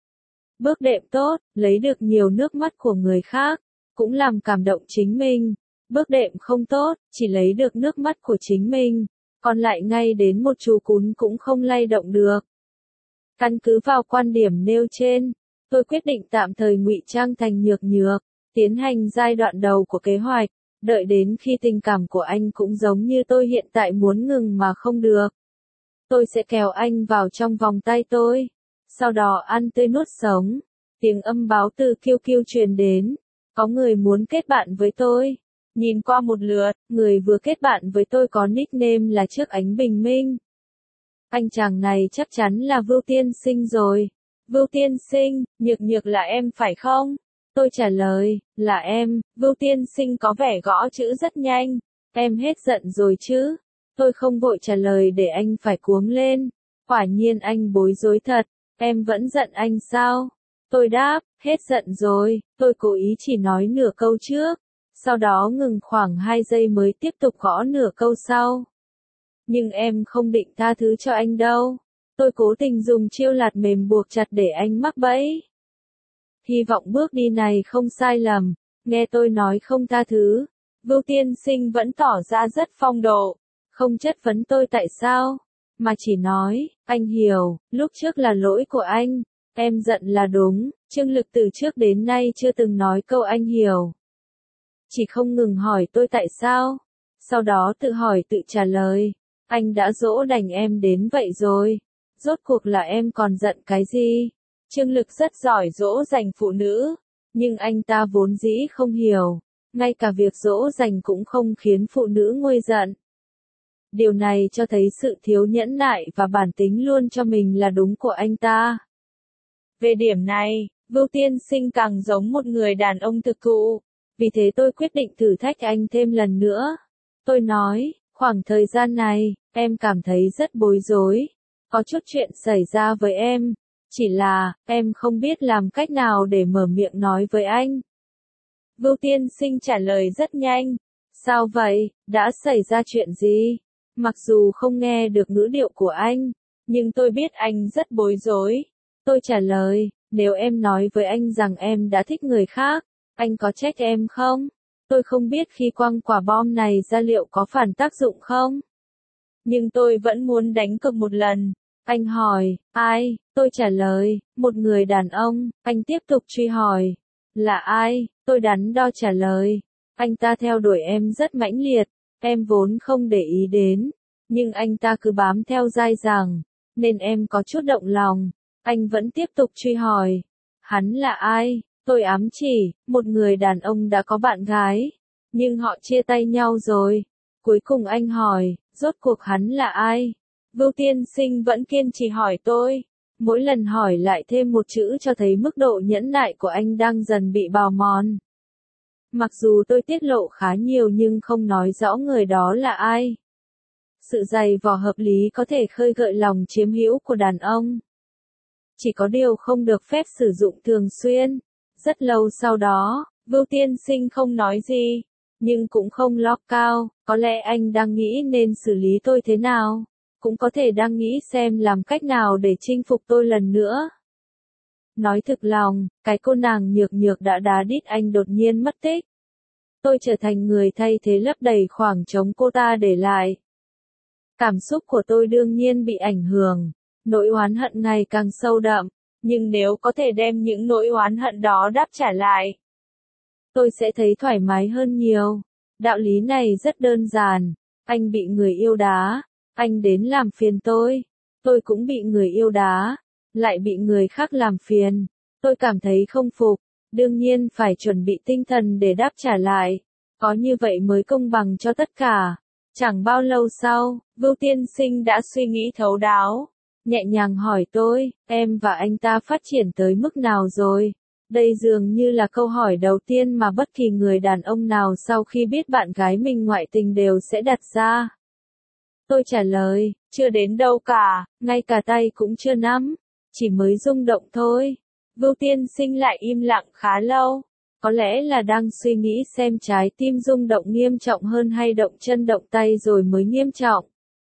Bước đệm tốt, lấy được nhiều nước mắt của người khác, cũng làm cảm động chính mình. Bước đệm không tốt, chỉ lấy được nước mắt của chính mình, còn lại ngay đến một chú cún cũng không lay động được. Căn cứ vào quan điểm nêu trên, tôi quyết định tạm thời ngụy trang thành nhược nhược, tiến hành giai đoạn đầu của kế hoạch, đợi đến khi tình cảm của anh cũng giống như tôi hiện tại muốn ngừng mà không được. Tôi sẽ kéo anh vào trong vòng tay tôi, sau đó ăn tươi nuốt sống. Tiếng âm báo từ Q Q truyền đến, có người muốn kết bạn với tôi. Nhìn qua một lượt, người vừa kết bạn với tôi có nickname là Trước Ánh Bình Minh. Anh chàng này chắc chắn là Vưu Tiên Sinh rồi. Vưu Tiên Sinh, nhược nhược là em phải không? Tôi trả lời, là em. Vưu Tiên Sinh có vẻ gõ chữ rất nhanh. Em hết giận rồi chứ? Tôi không vội trả lời để anh phải cuống lên. Quả nhiên anh bối rối thật. Em vẫn giận anh sao? Tôi đáp, hết giận rồi. Tôi cố ý chỉ nói nửa câu trước. Sau đó ngừng khoảng hai giây mới tiếp tục gõ nửa câu sau. Nhưng em không định tha thứ cho anh đâu. Tôi cố tình dùng chiêu lạt mềm buộc chặt để anh mắc bẫy. Hy vọng bước đi này không sai lầm. Nghe tôi nói không tha thứ, Vưu Tiên Sinh vẫn tỏ ra rất phong độ. Không chất vấn tôi tại sao, mà chỉ nói, anh hiểu, lúc trước là lỗi của anh. Em giận là đúng, Trương Lực từ trước đến nay chưa từng nói câu anh hiểu. Chỉ không ngừng hỏi tôi tại sao. Sau đó tự hỏi tự trả lời. Anh đã dỗ dành em đến vậy rồi. Rốt cuộc là em còn giận cái gì? Trương Lực rất giỏi dỗ dành phụ nữ. Nhưng anh ta vốn dĩ không hiểu. Ngay cả việc dỗ dành cũng không khiến phụ nữ nguôi giận. Điều này cho thấy sự thiếu nhẫn nại và bản tính luôn cho mình là đúng của anh ta. Về điểm này, Vưu Tiên Sinh càng giống một người đàn ông thực thụ. Vì thế tôi quyết định thử thách anh thêm lần nữa. Tôi nói, khoảng thời gian này, em cảm thấy rất bối rối. Có chút chuyện xảy ra với em. Chỉ là, em không biết làm cách nào để mở miệng nói với anh. Vưu Tiên Sinh trả lời rất nhanh. Sao vậy, đã xảy ra chuyện gì? Mặc dù không nghe được ngữ điệu của anh, nhưng tôi biết anh rất bối rối. Tôi trả lời, nếu em nói với anh rằng em đã thích người khác, anh có trách em không? Tôi không biết khi quăng quả bom này ra liệu có phản tác dụng không? Nhưng tôi vẫn muốn đánh cược một lần. Anh hỏi, ai? Tôi trả lời, một người đàn ông. Anh tiếp tục truy hỏi, là ai? Tôi đắn đo trả lời, anh ta theo đuổi em rất mãnh liệt, em vốn không để ý đến, nhưng anh ta cứ bám theo dai dẳng, nên em có chút động lòng. Anh vẫn tiếp tục truy hỏi, hắn là ai? Tôi ám chỉ, một người đàn ông đã có bạn gái, nhưng họ chia tay nhau rồi. Cuối cùng anh hỏi, rốt cuộc hắn là ai? Vưu Tiên Sinh vẫn kiên trì hỏi tôi. Mỗi lần hỏi lại thêm một chữ cho thấy mức độ nhẫn nại của anh đang dần bị bào mòn. Mặc dù tôi tiết lộ khá nhiều nhưng không nói rõ người đó là ai. Sự dày vò hợp lý có thể khơi gợi lòng chiếm hữu của đàn ông. Chỉ có điều không được phép sử dụng thường xuyên. Rất lâu sau đó, Vưu Tiên Sinh không nói gì, nhưng cũng không lo cao, có lẽ anh đang nghĩ nên xử lý tôi thế nào. Cũng có thể đang nghĩ xem làm cách nào để chinh phục tôi lần nữa. Nói thực lòng, cái cô nàng nhược nhược đã đá đít anh đột nhiên mất tích. Tôi trở thành người thay thế lấp đầy khoảng trống cô ta để lại. Cảm xúc của tôi đương nhiên bị ảnh hưởng, nỗi oán hận ngày càng sâu đậm, nhưng nếu có thể đem những nỗi oán hận đó đáp trả lại, tôi sẽ thấy thoải mái hơn nhiều. Đạo lý này rất đơn giản, anh bị người yêu đá. Anh đến làm phiền tôi, tôi cũng bị người yêu đá, lại bị người khác làm phiền. Tôi cảm thấy không phục, đương nhiên phải chuẩn bị tinh thần để đáp trả lại. Có như vậy mới công bằng cho tất cả. Chẳng bao lâu sau, Vưu Tiên Sinh đã suy nghĩ thấu đáo, nhẹ nhàng hỏi tôi, em và anh ta phát triển tới mức nào rồi? Đây dường như là câu hỏi đầu tiên mà bất kỳ người đàn ông nào sau khi biết bạn gái mình ngoại tình đều sẽ đặt ra. Tôi trả lời, chưa đến đâu cả, ngay cả tay cũng chưa nắm, chỉ mới rung động thôi. Vưu Tiên Sinh lại im lặng khá lâu, có lẽ là đang suy nghĩ xem trái tim rung động nghiêm trọng hơn hay động chân động tay rồi mới nghiêm trọng.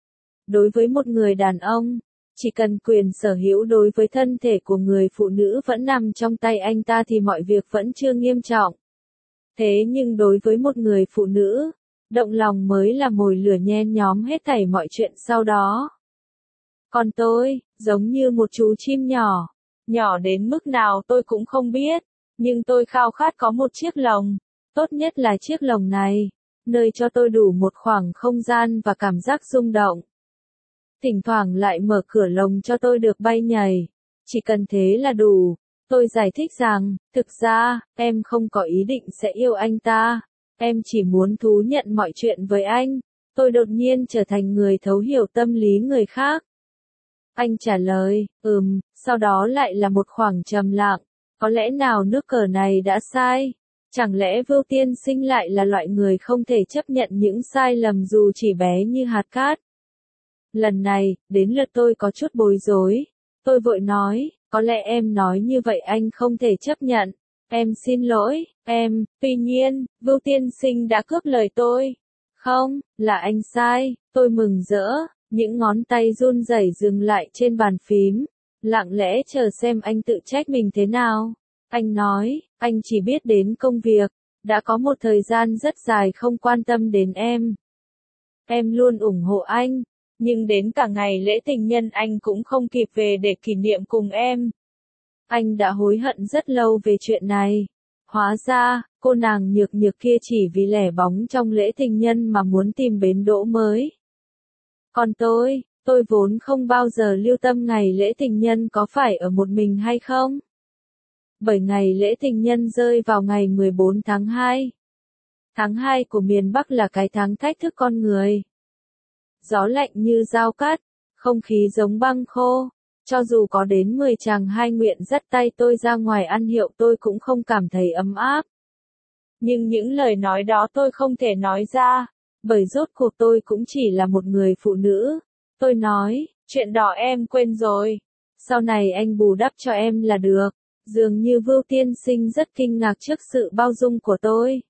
Đối với một người đàn ông, chỉ cần quyền sở hữu đối với thân thể của người phụ nữ vẫn nằm trong tay anh ta thì mọi việc vẫn chưa nghiêm trọng. Thế nhưng đối với một người phụ nữ, động lòng mới là mồi lửa nhen nhóm hết thảy mọi chuyện sau đó. Còn tôi, giống như một chú chim nhỏ, nhỏ đến mức nào tôi cũng không biết, nhưng tôi khao khát có một chiếc lồng, tốt nhất là chiếc lồng này, nơi cho tôi đủ một khoảng không gian và cảm giác rung động. Thỉnh thoảng lại mở cửa lồng cho tôi được bay nhảy, chỉ cần thế là đủ. Tôi giải thích rằng, thực ra, em không có ý định sẽ yêu anh ta. Em chỉ muốn thú nhận mọi chuyện với anh. Tôi đột nhiên trở thành người thấu hiểu tâm lý người khác. Anh trả lời, ừm, sau đó lại là một khoảng trầm lặng. Có lẽ nào nước cờ này đã sai? Chẳng lẽ Vưu Tiên Sinh lại là loại người không thể chấp nhận những sai lầm dù chỉ bé như hạt cát? Lần này, đến lượt tôi có chút bối rối. Tôi vội nói, có lẽ em nói như vậy anh không thể chấp nhận. Em xin lỗi, em, tuy nhiên, Vưu Tiên Sinh đã cướp lời tôi. Không, là anh sai, tôi mừng rỡ, những ngón tay run rẩy dừng lại trên bàn phím, lặng lẽ chờ xem anh tự trách mình thế nào. Anh nói, anh chỉ biết đến công việc, đã có một thời gian rất dài không quan tâm đến em. Em luôn ủng hộ anh, nhưng đến cả ngày lễ tình nhân anh cũng không kịp về để kỷ niệm cùng em. Anh đã hối hận rất lâu về chuyện này. Hóa ra, cô nàng nhược nhược kia chỉ vì lẻ bóng trong lễ tình nhân mà muốn tìm bến đỗ mới. Còn tôi, tôi vốn không bao giờ lưu tâm ngày lễ tình nhân có phải ở một mình hay không. Bởi ngày lễ tình nhân rơi vào ngày mười bốn tháng hai. Tháng hai của miền Bắc là cái tháng thách thức con người. Gió lạnh như dao cắt, không khí giống băng khô, Cho dù có đến mười chàng hai nguyện dắt tay tôi ra ngoài ăn hiệu tôi cũng không cảm thấy ấm áp. Nhưng những lời nói đó tôi không thể nói ra, bởi rốt cuộc tôi cũng chỉ là một người phụ nữ. Tôi nói, chuyện đó em quên rồi. Sau này anh bù đắp cho em là được. Dường như Vưu Tiên Sinh rất kinh ngạc trước sự bao dung của tôi.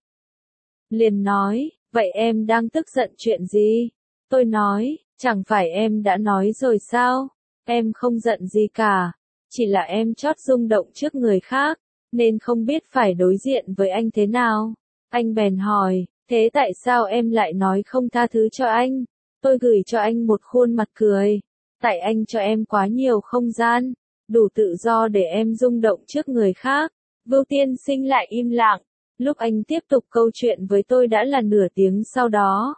Liền nói, vậy em đang tức giận chuyện gì? Tôi nói, chẳng phải em đã nói rồi sao? Em không giận gì cả. Chỉ là em chót rung động trước người khác, nên không biết phải đối diện với anh thế nào. Anh bèn hỏi, thế tại sao em lại nói không tha thứ cho anh? Tôi gửi cho anh một khuôn mặt cười. Tại anh cho em quá nhiều không gian, đủ tự do để em rung động trước người khác. Vưu Tiên Sinh lại im lặng. Lúc anh tiếp tục câu chuyện với tôi đã là nửa tiếng sau đó.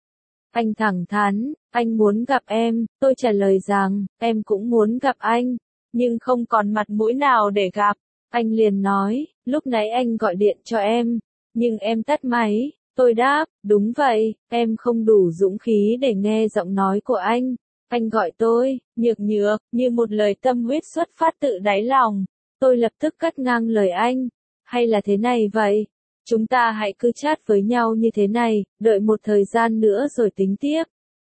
Anh thẳng thắn, anh muốn gặp em, tôi trả lời rằng, em cũng muốn gặp anh, nhưng không còn mặt mũi nào để gặp. Anh liền nói, lúc nãy anh gọi điện cho em, nhưng em tắt máy. Tôi đáp, đúng vậy, em không đủ dũng khí để nghe giọng nói của anh. Anh gọi tôi, nhược nhược, như một lời tâm huyết xuất phát tự đáy lòng. Tôi lập tức cắt ngang lời anh. Hay là thế này vậy? Chúng ta hãy cứ chat với nhau như thế này, đợi một thời gian nữa rồi tính tiếp.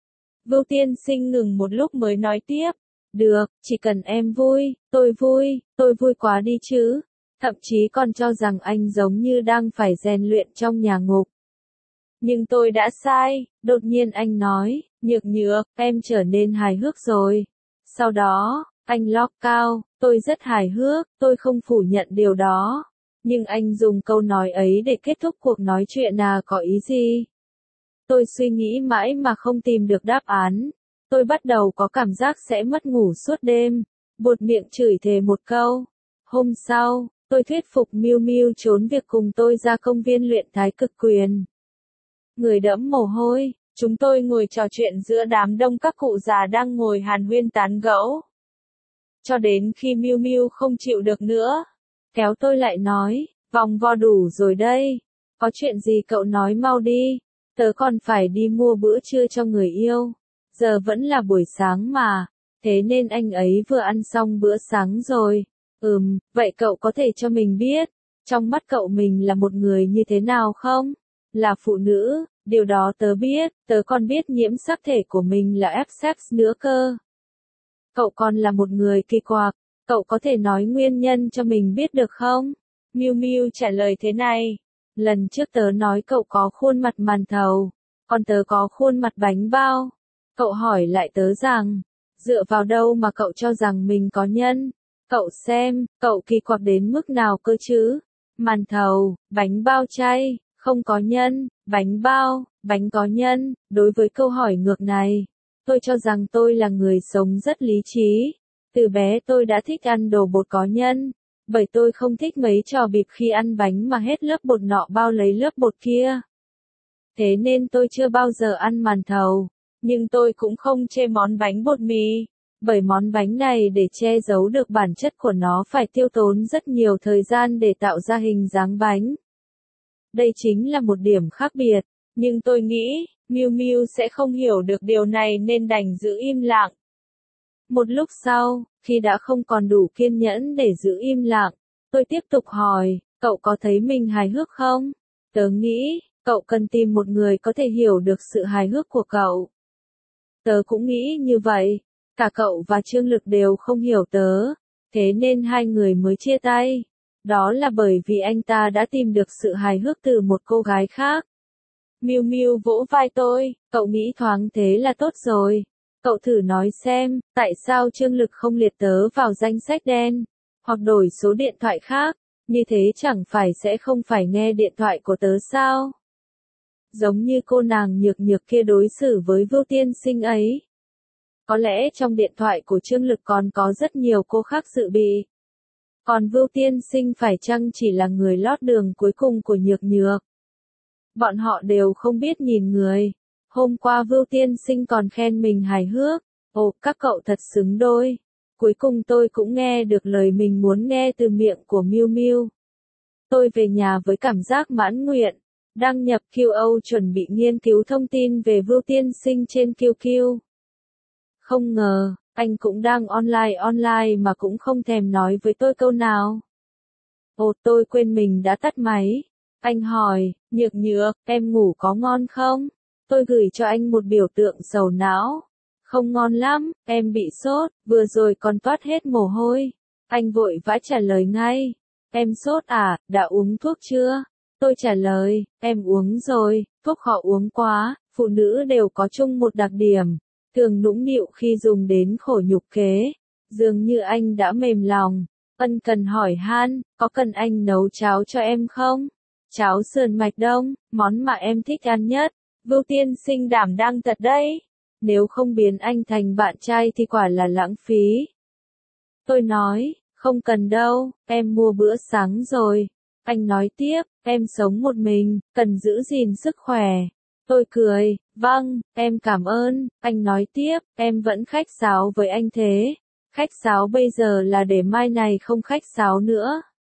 Vưu Tiên Sinh ngừng một lúc mới nói tiếp. Được, chỉ cần em vui, tôi vui, tôi vui quá đi chứ. Thậm chí còn cho rằng anh giống như đang phải rèn luyện trong nhà ngục. Nhưng tôi đã sai, đột nhiên anh nói, nhược nhược, em trở nên hài hước rồi. Sau đó, anh log cao, tôi rất hài hước, tôi không phủ nhận điều đó. Nhưng anh dùng câu nói ấy để kết thúc cuộc nói chuyện à có ý gì? Tôi suy nghĩ mãi mà không tìm được đáp án. Tôi bắt đầu có cảm giác sẽ mất ngủ suốt đêm, buột miệng chửi thề một câu. Hôm sau, tôi thuyết phục Miu Miu trốn việc cùng tôi ra công viên luyện thái cực quyền. Người đẫm mồ hôi, chúng tôi ngồi trò chuyện giữa đám đông các cụ già đang ngồi hàn huyên tán gẫu. Cho đến khi Miu Miu không chịu được nữa, kéo tôi lại nói, vòng vo đủ rồi đây. Có chuyện gì cậu nói mau đi, tớ còn phải đi mua bữa trưa cho người yêu. Giờ vẫn là buổi sáng mà, thế nên anh ấy vừa ăn xong bữa sáng rồi. Ừm, vậy cậu có thể cho mình biết, trong mắt cậu mình là một người như thế nào không? Là phụ nữ, điều đó tớ biết, tớ còn biết nhiễm sắc thể của mình là ép sex nữa cơ. Cậu còn là một người kỳ quặc, cậu có thể nói nguyên nhân cho mình biết được không? Miu Miu trả lời thế này, lần trước tớ nói cậu có khuôn mặt màn thầu, còn tớ có khuôn mặt bánh bao. Cậu hỏi lại tớ rằng, dựa vào đâu mà cậu cho rằng mình có nhân? Cậu xem, cậu kỳ quặc đến mức nào cơ chứ? Màn thầu, bánh bao chay, không có nhân, bánh bao, bánh có nhân. Đối với câu hỏi ngược này, tôi cho rằng tôi là người sống rất lý trí. Từ bé tôi đã thích ăn đồ bột có nhân, bởi tôi không thích mấy trò bịp khi ăn bánh mà hết lớp bột nọ bao lấy lớp bột kia. Thế nên tôi chưa bao giờ ăn màn thầu, nhưng tôi cũng không chê món bánh bột mì, bởi món bánh này để che giấu được bản chất của nó phải tiêu tốn rất nhiều thời gian để tạo ra hình dáng bánh. Đây chính là một điểm khác biệt, nhưng tôi nghĩ, Miu Miu sẽ không hiểu được điều này nên đành giữ im lặng. Một lúc sau, khi đã không còn đủ kiên nhẫn để giữ im lặng, tôi tiếp tục hỏi, cậu có thấy mình hài hước không? Tớ nghĩ, cậu cần tìm một người có thể hiểu được sự hài hước của cậu. Tớ cũng nghĩ như vậy, cả cậu và Trương Lực đều không hiểu tớ, thế nên hai người mới chia tay. Đó là bởi vì anh ta đã tìm được sự hài hước từ một cô gái khác. Miu Miu vỗ vai tôi, cậu nghĩ thoáng thế là tốt rồi. Cậu thử nói xem, tại sao Trương Lực không liệt tớ vào danh sách đen, hoặc đổi số điện thoại khác, như thế chẳng phải sẽ không phải nghe điện thoại của tớ sao? Giống như cô nàng nhược nhược kia đối xử với Vưu Tiên Sinh ấy. Có lẽ trong điện thoại của Trương Lực còn có rất nhiều cô khác dự bị. Còn Vưu Tiên Sinh phải chăng chỉ là người lót đường cuối cùng của nhược nhược? Bọn họ đều không biết nhìn người. Hôm qua Vưu Tiên Sinh còn khen mình hài hước. Ồ, các cậu thật xứng đôi. Cuối cùng tôi cũng nghe được lời mình muốn nghe từ miệng của Miu Miu. Tôi về nhà với cảm giác mãn nguyện. Đăng nhập Q O chuẩn bị nghiên cứu thông tin về Vưu Tiên Sinh trên Q Q. Không ngờ, Anh cũng đang online online mà cũng không thèm nói với tôi câu nào. Ồ, tôi quên mình đã tắt máy. Anh hỏi, Nhược Nhược, em ngủ có ngon không? Tôi gửi cho anh một biểu tượng sầu não. Không ngon lắm, em bị sốt, vừa rồi còn toát hết mồ hôi. Anh vội vã trả lời ngay. Em sốt à, đã uống thuốc chưa? Tôi trả lời, em uống rồi, thuốc họ uống quá, phụ nữ đều có chung một đặc điểm. Thường nũng nịu khi dùng đến khổ nhục kế. Dường như anh đã mềm lòng. Ân cần hỏi han, có cần anh nấu cháo cho em không? Cháo sườn mạch đông, món mà em thích ăn nhất. Vưu Tiên Sinh đảm đang tật đấy. Nếu không biến anh thành bạn trai thì quả là lãng phí. Tôi nói, không cần đâu, em mua bữa sáng rồi. Anh nói tiếp, em sống một mình, cần giữ gìn sức khỏe. Tôi cười, vâng, em cảm ơn. Anh nói tiếp, em vẫn khách sáo với anh thế. Khách sáo bây giờ là để mai này không khách sáo nữa.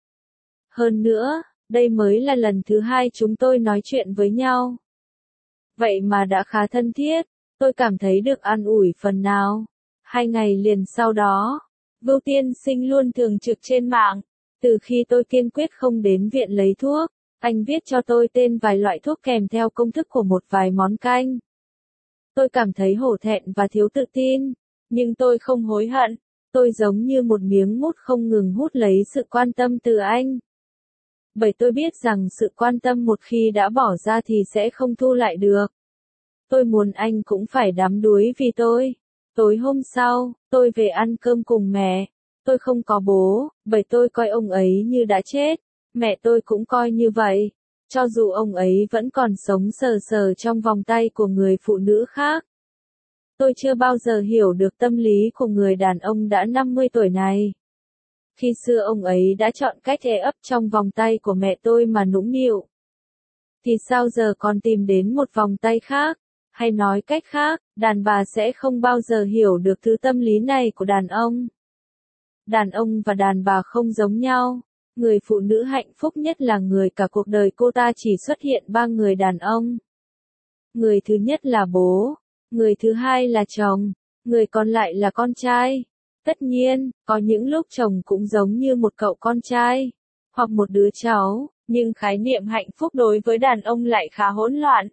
Hơn nữa, đây mới là lần thứ hai chúng tôi nói chuyện với nhau. Vậy mà đã khá thân thiết, tôi cảm thấy được an ủi phần nào. Hai ngày liền sau đó, Vưu Tiên Sinh luôn thường trực trên mạng. Từ khi tôi kiên quyết không đến viện lấy thuốc, anh viết cho tôi tên vài loại thuốc kèm theo công thức của một vài món canh. Tôi cảm thấy hổ thẹn và thiếu tự tin, nhưng tôi không hối hận. Tôi giống như một miếng mút không ngừng hút lấy sự quan tâm từ anh. Bởi tôi biết rằng sự quan tâm một khi đã bỏ ra thì sẽ không thu lại được. Tôi muốn anh cũng phải đắm đuối vì tôi. Tối hôm sau, tôi về ăn cơm cùng mẹ. Tôi không có bố, bởi tôi coi ông ấy như đã chết. Mẹ tôi cũng coi như vậy. Cho dù ông ấy vẫn còn sống sờ sờ trong vòng tay của người phụ nữ khác. Tôi chưa bao giờ hiểu được tâm lý của người đàn ông đã năm mươi tuổi này. Khi xưa ông ấy đã chọn cách e ấp trong vòng tay của mẹ tôi mà nũng nịu. Thì sao giờ còn tìm đến một vòng tay khác? Hay nói cách khác, đàn bà sẽ không bao giờ hiểu được thứ tâm lý này của đàn ông. Đàn ông và đàn bà không giống nhau. Người phụ nữ hạnh phúc nhất là người cả cuộc đời cô ta chỉ xuất hiện ba người đàn ông. Người thứ nhất là bố. Người thứ hai là chồng. Người còn lại là con trai. Tất nhiên, có những lúc chồng cũng giống như một cậu con trai. Hoặc một đứa cháu. Nhưng khái niệm hạnh phúc đối với đàn ông lại khá hỗn loạn.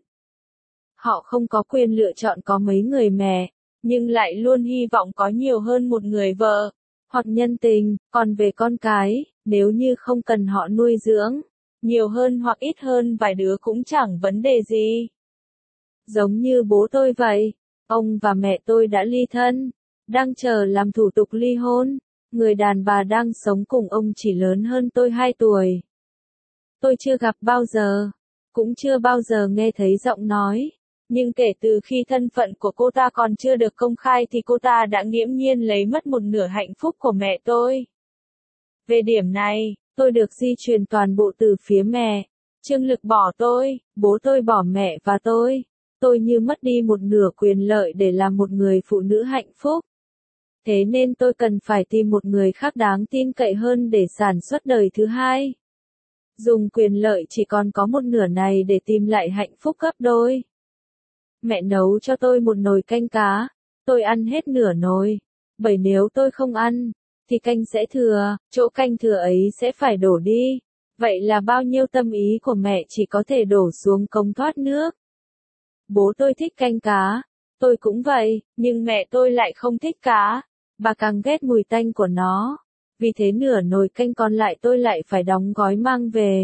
Họ không có quyền lựa chọn có mấy người mẹ, nhưng lại luôn hy vọng có nhiều hơn một người vợ, hoặc nhân tình. Còn về con cái, nếu như không cần họ nuôi dưỡng, nhiều hơn hoặc ít hơn vài đứa cũng chẳng vấn đề gì. Giống như bố tôi vậy, ông và mẹ tôi đã ly thân, đang chờ làm thủ tục ly hôn. Người đàn bà đang sống cùng ông chỉ lớn hơn tôi hai tuổi. Tôi chưa gặp bao giờ, cũng chưa bao giờ nghe thấy giọng nói. Nhưng kể từ khi thân phận của cô ta còn chưa được công khai thì cô ta đã nghiễm nhiên lấy mất một nửa hạnh phúc của mẹ tôi. Về điểm này, tôi được di truyền toàn bộ từ phía mẹ. Trương Lực bỏ tôi, bố tôi bỏ mẹ và tôi. Tôi như mất đi một nửa quyền lợi để làm một người phụ nữ hạnh phúc. Thế nên tôi cần phải tìm một người khác đáng tin cậy hơn để sản xuất đời thứ hai. Dùng quyền lợi chỉ còn có một nửa này để tìm lại hạnh phúc gấp đôi. Mẹ nấu cho tôi một nồi canh cá, tôi ăn hết nửa nồi, bởi nếu tôi không ăn, thì canh sẽ thừa, chỗ canh thừa ấy sẽ phải đổ đi. Vậy là bao nhiêu tâm ý của mẹ chỉ có thể đổ xuống cống thoát nước. Bố tôi thích canh cá, tôi cũng vậy, nhưng mẹ tôi lại không thích cá, bà càng ghét mùi tanh của nó. Vì thế nửa nồi canh còn lại tôi lại phải đóng gói mang về.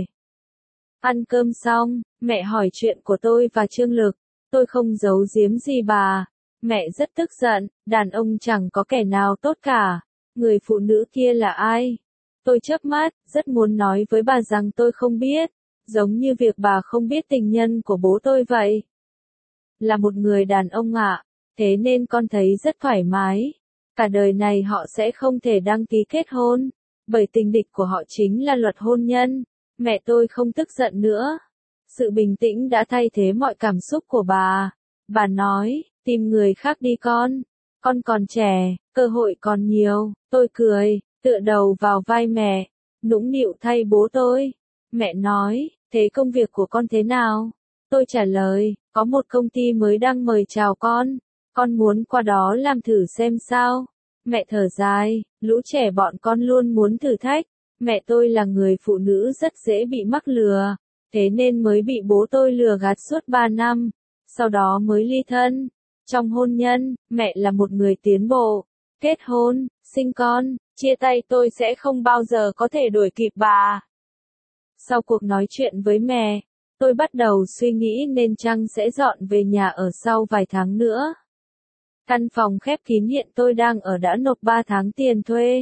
Ăn cơm xong, mẹ hỏi chuyện của tôi và Trương Lực. Tôi không giấu giếm gì bà. Mẹ rất tức giận, đàn ông chẳng có kẻ nào tốt cả. Người phụ nữ kia là ai? Tôi chớp mắt, rất muốn nói với bà rằng tôi không biết. Giống như việc bà không biết tình nhân của bố tôi vậy. Là một người đàn ông ạ, thế nên con thấy rất thoải mái. Cả đời này họ sẽ không thể đăng ký kết hôn. Bởi tình địch của họ chính là luật hôn nhân. Mẹ tôi không tức giận nữa. Sự bình tĩnh đã thay thế mọi cảm xúc của bà. Bà nói, tìm người khác đi con. Con còn trẻ, cơ hội còn nhiều. Tôi cười, tựa đầu vào vai mẹ, nũng nịu thay bố tôi. Mẹ nói, thế công việc của con thế nào? Tôi trả lời, có một công ty mới đang mời chào con. Con muốn qua đó làm thử xem sao. Mẹ thở dài, lũ trẻ bọn con luôn muốn thử thách. Mẹ tôi là người phụ nữ rất dễ bị mắc lừa, thế nên mới bị bố tôi lừa gạt suốt ba năm, sau đó mới ly thân. Trong hôn nhân, mẹ là một người tiến bộ, kết hôn, sinh con, chia tay tôi sẽ không bao giờ có thể đuổi kịp bà. Sau cuộc nói chuyện với mẹ, tôi bắt đầu suy nghĩ nên chăng sẽ dọn về nhà ở sau vài tháng nữa. Căn phòng khép kín hiện tôi đang ở đã nộp ba tháng tiền thuê.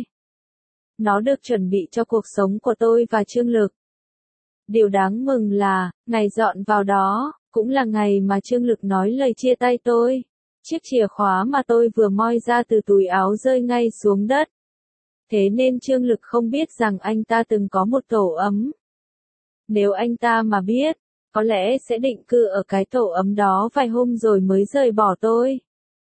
Nó được chuẩn bị cho cuộc sống của tôi và Trương Lực. Điều đáng mừng là, ngày dọn vào đó, cũng là ngày mà Trương Lực nói lời chia tay tôi. Chiếc chìa khóa mà tôi vừa moi ra từ túi áo rơi ngay xuống đất. Thế nên Trương Lực không biết rằng anh ta từng có một tổ ấm. Nếu anh ta mà biết, có lẽ sẽ định cư ở cái tổ ấm đó vài hôm rồi mới rời bỏ tôi.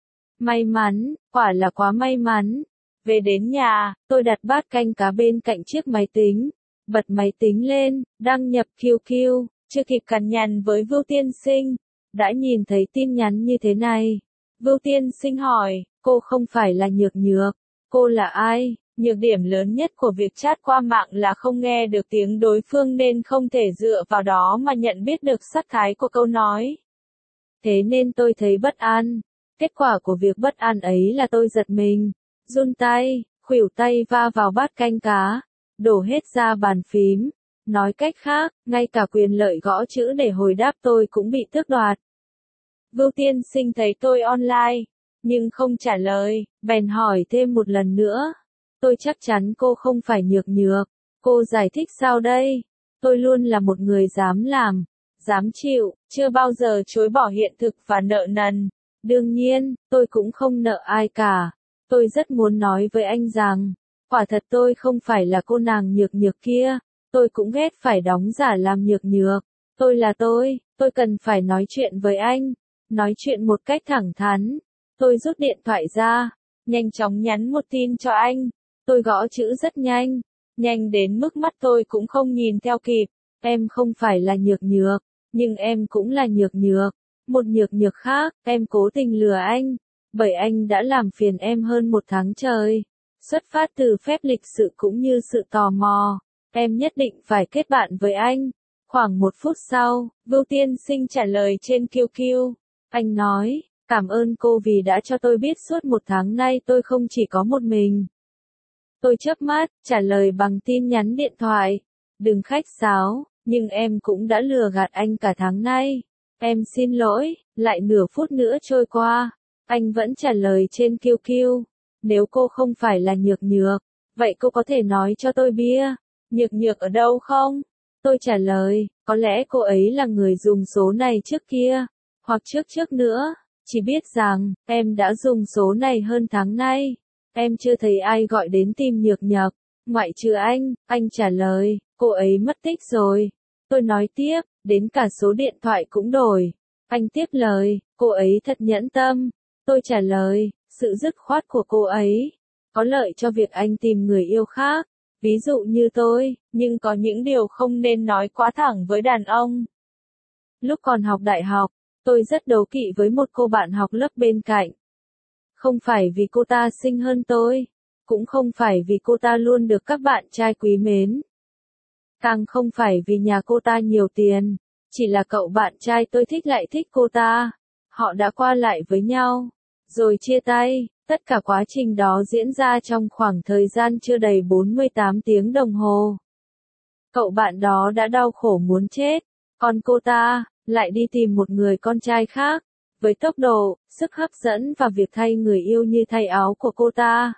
May mắn, quả là quá may mắn. Về đến nhà, tôi đặt bát canh cá bên cạnh chiếc máy tính, bật máy tính lên, đăng nhập quy quy, chưa kịp cằn nhằn với Vưu Tiên Sinh, đã nhìn thấy tin nhắn như thế này. Vưu Tiên Sinh hỏi, cô không phải là Nhược Nhược, cô là ai? Nhược điểm lớn nhất của việc chat qua mạng là không nghe được tiếng đối phương nên không thể dựa vào đó mà nhận biết được sắc thái của câu nói. Thế nên tôi thấy bất an. Kết quả của việc bất an ấy là tôi giật mình, run tay, khuỷu tay va vào bát canh cá, đổ hết ra bàn phím. Nói cách khác, ngay cả quyền lợi gõ chữ để hồi đáp tôi cũng bị tước đoạt. Vưu Tiên Sinh thấy tôi online, nhưng không trả lời, bèn hỏi thêm một lần nữa. Tôi chắc chắn cô không phải Nhược Nhược, cô giải thích sao đây? Tôi luôn là một người dám làm, dám chịu, chưa bao giờ chối bỏ hiện thực và nợ nần. Đương nhiên, tôi cũng không nợ ai cả. Tôi rất muốn nói với anh rằng, quả thật tôi không phải là cô nàng Nhược Nhược kia, tôi cũng ghét phải đóng giả làm Nhược Nhược. Tôi là tôi, tôi cần phải nói chuyện với anh, nói chuyện một cách thẳng thắn. Tôi rút điện thoại ra, nhanh chóng nhắn một tin cho anh. Tôi gõ chữ rất nhanh, nhanh đến mức mắt tôi cũng không nhìn theo kịp. Em không phải là Nhược Nhược, nhưng em cũng là Nhược Nhược. Một Nhược Nhược khác, em cố tình lừa anh, bởi anh đã làm phiền em hơn một tháng trời. Xuất phát từ phép lịch sự cũng như sự tò mò, em nhất định phải kết bạn với anh. Khoảng một phút sau, Vưu Tiên Sinh trả lời trên quy quy. Anh nói, cảm ơn cô vì đã cho tôi biết suốt một tháng nay tôi không chỉ có một mình. Tôi chớp mắt, trả lời bằng tin nhắn điện thoại. Đừng khách sáo, nhưng em cũng đã lừa gạt anh cả tháng nay. Em xin lỗi. Lại nửa phút nữa trôi qua, anh vẫn trả lời trên quy quy. Nếu cô không phải là Nhược Nhược, vậy cô có thể nói cho tôi biết, Nhược Nhược ở đâu không? Tôi trả lời, có lẽ cô ấy là người dùng số này trước kia, hoặc trước trước nữa. Chỉ biết rằng, em đã dùng số này hơn tháng nay. Em chưa thấy ai gọi đến tìm Nhược Nhược, ngoại trừ anh. Anh trả lời, cô ấy mất tích rồi. Tôi nói tiếp, đến cả số điện thoại cũng đổi. Anh tiếp lời, cô ấy thật nhẫn tâm. Tôi trả lời, sự dứt khoát của cô ấy có lợi cho việc anh tìm người yêu khác, ví dụ như tôi, nhưng có những điều không nên nói quá thẳng với đàn ông. Lúc còn học đại học, tôi rất đố kỵ với một cô bạn học lớp bên cạnh. Không phải vì cô ta xinh hơn tôi, cũng không phải vì cô ta luôn được các bạn trai quý mến. Càng không phải vì nhà cô ta nhiều tiền, chỉ là cậu bạn trai tôi thích lại thích cô ta. Họ đã qua lại với nhau, rồi chia tay, tất cả quá trình đó diễn ra trong khoảng thời gian chưa đầy bốn mươi tám tiếng đồng hồ. Cậu bạn đó đã đau khổ muốn chết, còn cô ta lại đi tìm một người con trai khác, với tốc độ, sức hấp dẫn và việc thay người yêu như thay áo của cô ta.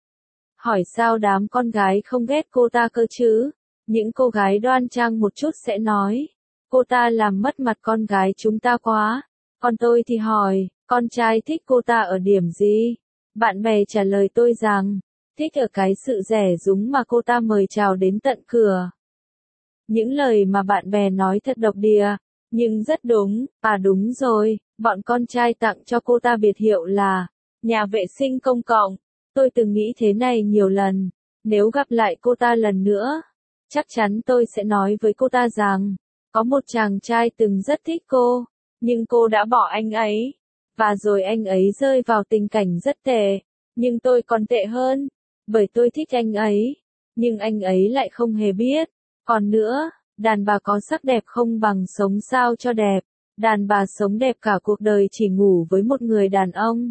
Hỏi sao đám con gái không ghét cô ta cơ chứ? Những cô gái đoan trang một chút sẽ nói, cô ta làm mất mặt con gái chúng ta quá. Còn tôi thì hỏi, con trai thích cô ta ở điểm gì? Bạn bè trả lời tôi rằng, thích ở cái sự rẻ rúng mà cô ta mời chào đến tận cửa. Những lời mà bạn bè nói thật độc địa, nhưng rất đúng. À đúng rồi, bọn con trai tặng cho cô ta biệt hiệu là nhà vệ sinh công cộng. Tôi từng nghĩ thế này nhiều lần, nếu gặp lại cô ta lần nữa, chắc chắn tôi sẽ nói với cô ta rằng, có một chàng trai từng rất thích cô, nhưng cô đã bỏ anh ấy. Và rồi anh ấy rơi vào tình cảnh rất tệ, nhưng tôi còn tệ hơn, bởi tôi thích anh ấy, nhưng anh ấy lại không hề biết. Còn nữa, đàn bà có sắc đẹp không bằng sống sao cho đẹp, đàn bà sống đẹp cả cuộc đời chỉ ngủ với một người đàn ông.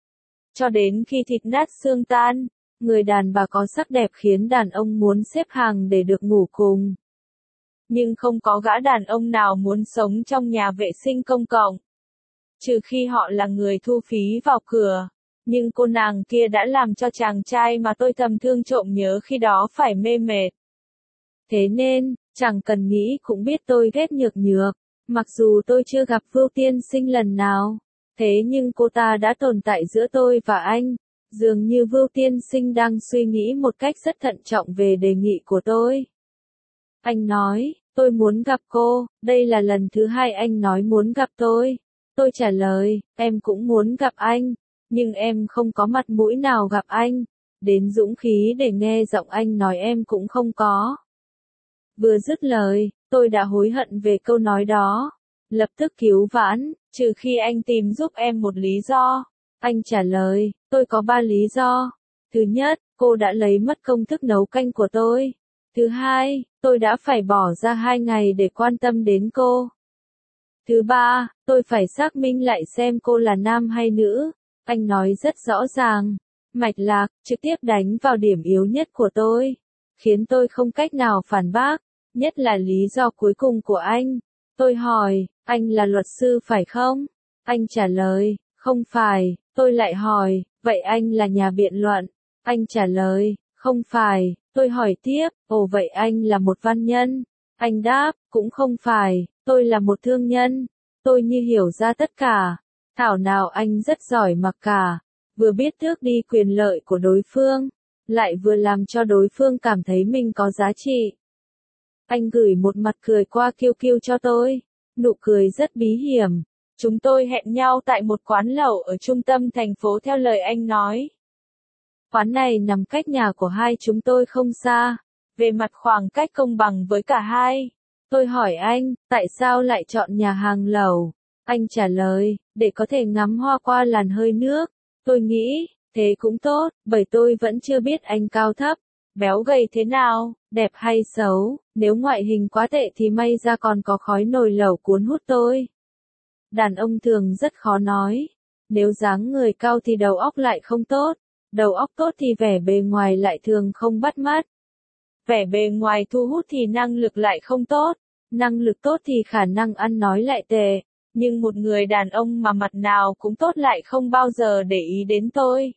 Cho đến khi thịt nát xương tan, người đàn bà có sắc đẹp khiến đàn ông muốn xếp hàng để được ngủ cùng. Nhưng không có gã đàn ông nào muốn sống trong nhà vệ sinh công cộng, trừ khi họ là người thu phí vào cửa. Nhưng cô nàng kia đã làm cho chàng trai mà tôi thầm thương trộm nhớ khi đó phải mê mệt. Thế nên, chẳng cần nghĩ cũng biết tôi ghét Nhược Nhược, mặc dù tôi chưa gặp Vưu Tiên Sinh lần nào. Thế nhưng cô ta đã tồn tại giữa tôi và anh, dường như Vưu Tiên Sinh đang suy nghĩ một cách rất thận trọng về đề nghị của tôi. Anh nói, tôi muốn gặp cô, đây là lần thứ hai anh nói muốn gặp tôi. Tôi trả lời, em cũng muốn gặp anh, nhưng em không có mặt mũi nào gặp anh, đến dũng khí để nghe giọng anh nói em cũng không có. Vừa dứt lời, tôi đã hối hận về câu nói đó. Lập tức cứu vãn, trừ khi anh tìm giúp em một lý do. Anh trả lời, tôi có ba lý do. Thứ nhất, cô đã lấy mất công thức nấu canh của tôi. Thứ hai, tôi đã phải bỏ ra hai ngày để quan tâm đến cô. Thứ ba, tôi phải xác minh lại xem cô là nam hay nữ. Anh nói rất rõ ràng, mạch lạc, trực tiếp đánh vào điểm yếu nhất của tôi, khiến tôi không cách nào phản bác, nhất là lý do cuối cùng của anh. Tôi hỏi, anh là luật sư phải không? Anh trả lời, không phải. Tôi lại hỏi, vậy anh là nhà biện luận? Anh trả lời, không phải. Tôi hỏi tiếp, ồ vậy anh là một văn nhân? Anh đáp, cũng không phải, tôi là một thương nhân. Tôi như hiểu ra tất cả. Thảo nào anh rất giỏi mặc cả, vừa biết tước đi quyền lợi của đối phương, lại vừa làm cho đối phương cảm thấy mình có giá trị. Anh gửi một mặt cười qua kiu kiu cho tôi, nụ cười rất bí hiểm. Chúng tôi hẹn nhau tại một quán lẩu ở trung tâm thành phố theo lời anh nói. Quán này nằm cách nhà của hai chúng tôi không xa, về mặt khoảng cách công bằng với cả hai. Tôi hỏi anh, tại sao lại chọn nhà hàng lẩu? Anh trả lời, để có thể ngắm hoa qua làn hơi nước. Tôi nghĩ, thế cũng tốt, bởi tôi vẫn chưa biết anh cao thấp, béo gầy thế nào, đẹp hay xấu, nếu ngoại hình quá tệ thì may ra còn có khói nồi lẩu cuốn hút tôi. Đàn ông thường rất khó nói, nếu dáng người cao thì đầu óc lại không tốt, đầu óc tốt thì vẻ bề ngoài lại thường không bắt mắt. Vẻ bề ngoài thu hút thì năng lực lại không tốt, năng lực tốt thì khả năng ăn nói lại tệ. Nhưng một người đàn ông mà mặt nào cũng tốt lại không bao giờ để ý đến tôi.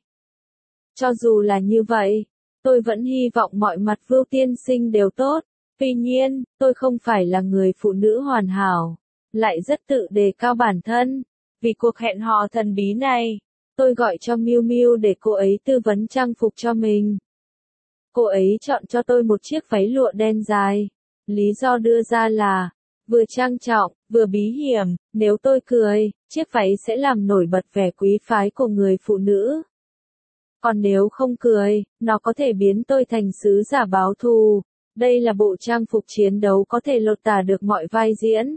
Cho dù là như vậy, tôi vẫn hy vọng mọi mặt Vưu Tiên Sinh đều tốt. Tuy nhiên, tôi không phải là người phụ nữ hoàn hảo, lại rất tự đề cao bản thân. Vì cuộc hẹn hò thần bí này, tôi gọi cho Miu Miu để cô ấy tư vấn trang phục cho mình. Cô ấy chọn cho tôi một chiếc váy lụa đen dài. Lý do đưa ra là, vừa trang trọng, vừa bí hiểm, nếu tôi cười, chiếc váy sẽ làm nổi bật vẻ quý phái của người phụ nữ. Còn nếu không cười, nó có thể biến tôi thành sứ giả báo thù. Đây là bộ trang phục chiến đấu có thể lột tả được mọi vai diễn.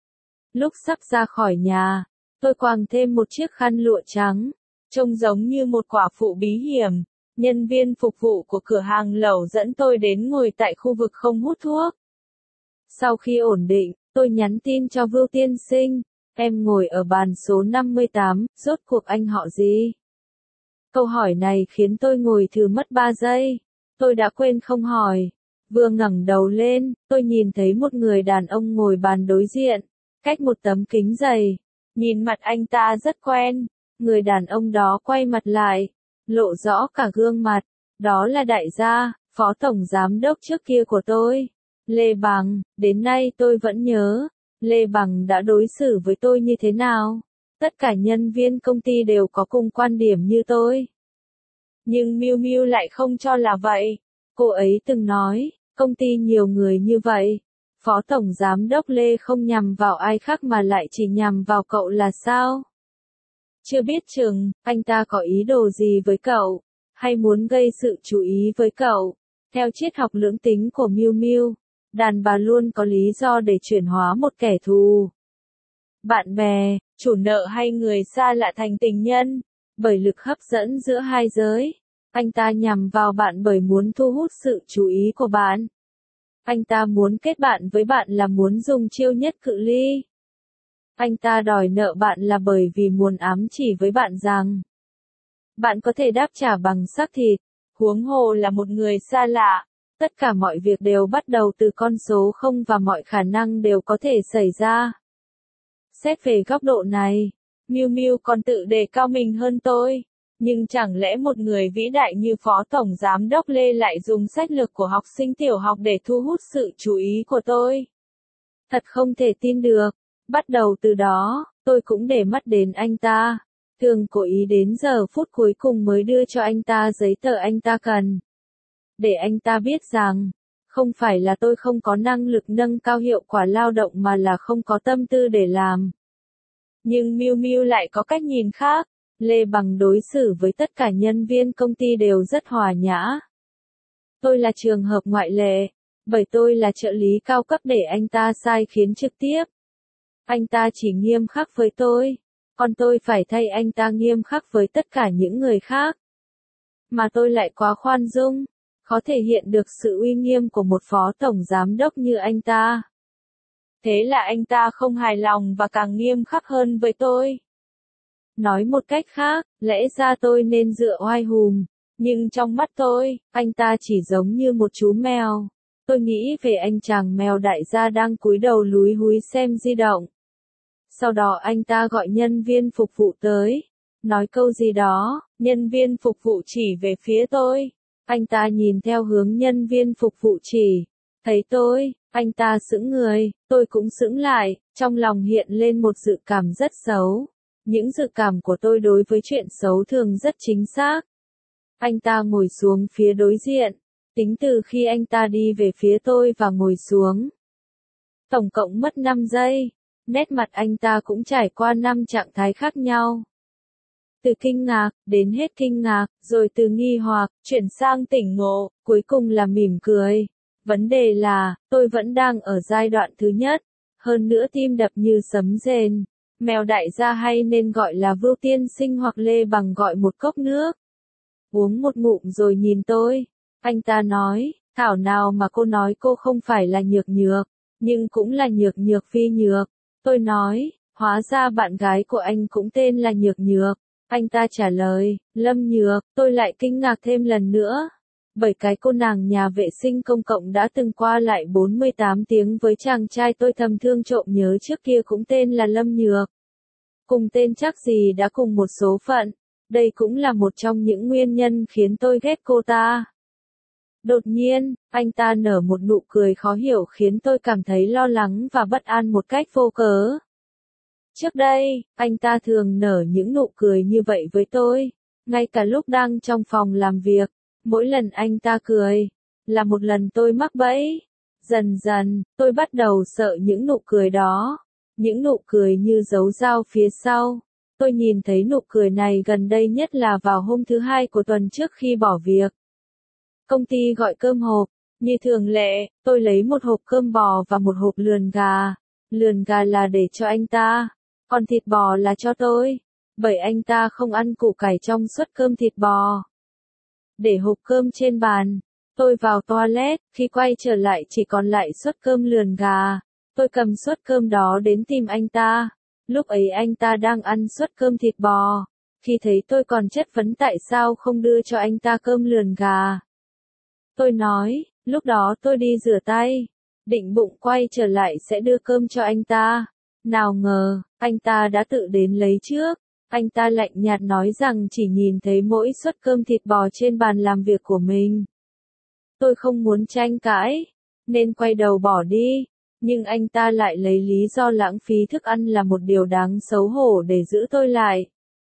Lúc sắp ra khỏi nhà, tôi quàng thêm một chiếc khăn lụa trắng, trông giống như một quả phụ bí hiểm. Nhân viên phục vụ của cửa hàng lẩu dẫn tôi đến ngồi tại khu vực không hút thuốc. Sau khi ổn định, tôi nhắn tin cho Vưu Tiên Sinh, em ngồi ở bàn số năm mươi tám, rốt cuộc anh họ gì? Câu hỏi này khiến tôi ngồi thử mất ba giây. Tôi đã quên không hỏi. Vừa ngẩng đầu lên, tôi nhìn thấy một người đàn ông ngồi bàn đối diện, cách một tấm kính dày. Nhìn mặt anh ta rất quen. Người đàn ông đó quay mặt lại, lộ rõ cả gương mặt. Đó là đại gia, phó tổng giám đốc trước kia của tôi. Lê Bằng, đến nay tôi vẫn nhớ, Lê Bằng đã đối xử với tôi như thế nào. Tất cả nhân viên công ty đều có cùng quan điểm như tôi. Nhưng Miu Miu lại không cho là vậy. Cô ấy từng nói, công ty nhiều người như vậy. Phó tổng giám đốc Lê không nhằm vào ai khác mà lại chỉ nhằm vào cậu là sao? Chưa biết chừng, anh ta có ý đồ gì với cậu, hay muốn gây sự chú ý với cậu. Theo triết học lưỡng tính của Miu Miu, đàn bà luôn có lý do để chuyển hóa một kẻ thù. Bạn bè, chủ nợ hay người xa lạ thành tình nhân, bởi lực hấp dẫn giữa hai giới. Anh ta nhằm vào bạn bởi muốn thu hút sự chú ý của bạn. Anh ta muốn kết bạn với bạn là muốn dùng chiêu nhất cự ly. Anh ta đòi nợ bạn là bởi vì muốn ám chỉ với bạn rằng bạn có thể đáp trả bằng xác thịt, huống hồ là một người xa lạ. Tất cả mọi việc đều bắt đầu từ con số không và mọi khả năng đều có thể xảy ra. Xét về góc độ này, Miu Miu còn tự đề cao mình hơn tôi. Nhưng chẳng lẽ một người vĩ đại như Phó Tổng Giám đốc Lê lại dùng sách lược của học sinh tiểu học để thu hút sự chú ý của tôi? Thật không thể tin được. Bắt đầu từ đó, tôi cũng để mắt đến anh ta. Thường cố ý đến giờ phút cuối cùng mới đưa cho anh ta giấy tờ anh ta cần. Để anh ta biết rằng, không phải là tôi không có năng lực nâng cao hiệu quả lao động mà là không có tâm tư để làm. Nhưng Miu Miu lại có cách nhìn khác. Lê Bằng đối xử với tất cả nhân viên công ty đều rất hòa nhã. Tôi là trường hợp ngoại lệ, bởi tôi là trợ lý cao cấp để anh ta sai khiến trực tiếp. Anh ta chỉ nghiêm khắc với tôi, còn tôi phải thay anh ta nghiêm khắc với tất cả những người khác. Mà tôi lại quá khoan dung, khó thể hiện được sự uy nghiêm của một phó tổng giám đốc như anh ta. Thế là anh ta không hài lòng và càng nghiêm khắc hơn với tôi. Nói một cách khác, lẽ ra tôi nên dựa oai hùm, nhưng trong mắt tôi, anh ta chỉ giống như một chú mèo. Tôi nghĩ về anh chàng mèo đại gia đang cúi đầu lúi húi xem di động. Sau đó anh ta gọi nhân viên phục vụ tới, nói câu gì đó, nhân viên phục vụ chỉ về phía tôi. Anh ta nhìn theo hướng nhân viên phục vụ chỉ, thấy tôi, anh ta sững người, tôi cũng sững lại, trong lòng hiện lên một dự cảm rất xấu. Những dự cảm của tôi đối với chuyện xấu thường rất chính xác. Anh ta ngồi xuống phía đối diện, tính từ khi anh ta đi về phía tôi và ngồi xuống. Tổng cộng mất năm giây, nét mặt anh ta cũng trải qua năm trạng thái khác nhau. Từ kinh ngạc, đến hết kinh ngạc, rồi từ nghi hoặc, chuyển sang tỉnh ngộ, cuối cùng là mỉm cười. Vấn đề là, tôi vẫn đang ở giai đoạn thứ nhất, hơn nữa tim đập như sấm rền. Mèo đại gia hay nên gọi là Vưu tiên sinh hoặc Lê Bằng gọi một cốc nước. Uống một ngụm rồi nhìn tôi. Anh ta nói, thảo nào mà cô nói cô không phải là nhược nhược, nhưng cũng là nhược nhược phi nhược. Tôi nói, hóa ra bạn gái của anh cũng tên là Nhược Nhược. Anh ta trả lời, Lâm Nhược, tôi lại kinh ngạc thêm lần nữa. Bởi cái cô nàng nhà vệ sinh công cộng đã từng qua lại bốn mươi tám tiếng với chàng trai tôi thầm thương trộm nhớ trước kia cũng tên là Lâm Nhược. Cùng tên chắc gì đã cùng một số phận, đây cũng là một trong những nguyên nhân khiến tôi ghét cô ta. Đột nhiên, anh ta nở một nụ cười khó hiểu khiến tôi cảm thấy lo lắng và bất an một cách vô cớ. Trước đây, anh ta thường nở những nụ cười như vậy với tôi, ngay cả lúc đang trong phòng làm việc. Mỗi lần anh ta cười, là một lần tôi mắc bẫy. Dần dần, tôi bắt đầu sợ những nụ cười đó. Những nụ cười như giấu dao phía sau. Tôi nhìn thấy nụ cười này gần đây nhất là vào hôm thứ hai của tuần trước khi bỏ việc. Công ty gọi cơm hộp. Như thường lệ, tôi lấy một hộp cơm bò và một hộp lườn gà. Lườn gà là để cho anh ta, còn thịt bò là cho tôi. Bởi anh ta không ăn củ cải trong suất cơm thịt bò. Để hộp cơm trên bàn, tôi vào toilet, khi quay trở lại chỉ còn lại suất cơm lườn gà. Tôi cầm suất cơm đó đến tìm anh ta. Lúc ấy anh ta đang ăn suất cơm thịt bò. Khi thấy tôi còn chất vấn tại sao không đưa cho anh ta cơm lườn gà. Tôi nói, lúc đó tôi đi rửa tay, định bụng quay trở lại sẽ đưa cơm cho anh ta. Nào ngờ, anh ta đã tự đến lấy trước. Anh ta lạnh nhạt nói rằng chỉ nhìn thấy mỗi suất cơm thịt bò trên bàn làm việc của mình. Tôi không muốn tranh cãi, nên quay đầu bỏ đi. Nhưng anh ta lại lấy lý do lãng phí thức ăn là một điều đáng xấu hổ để giữ tôi lại.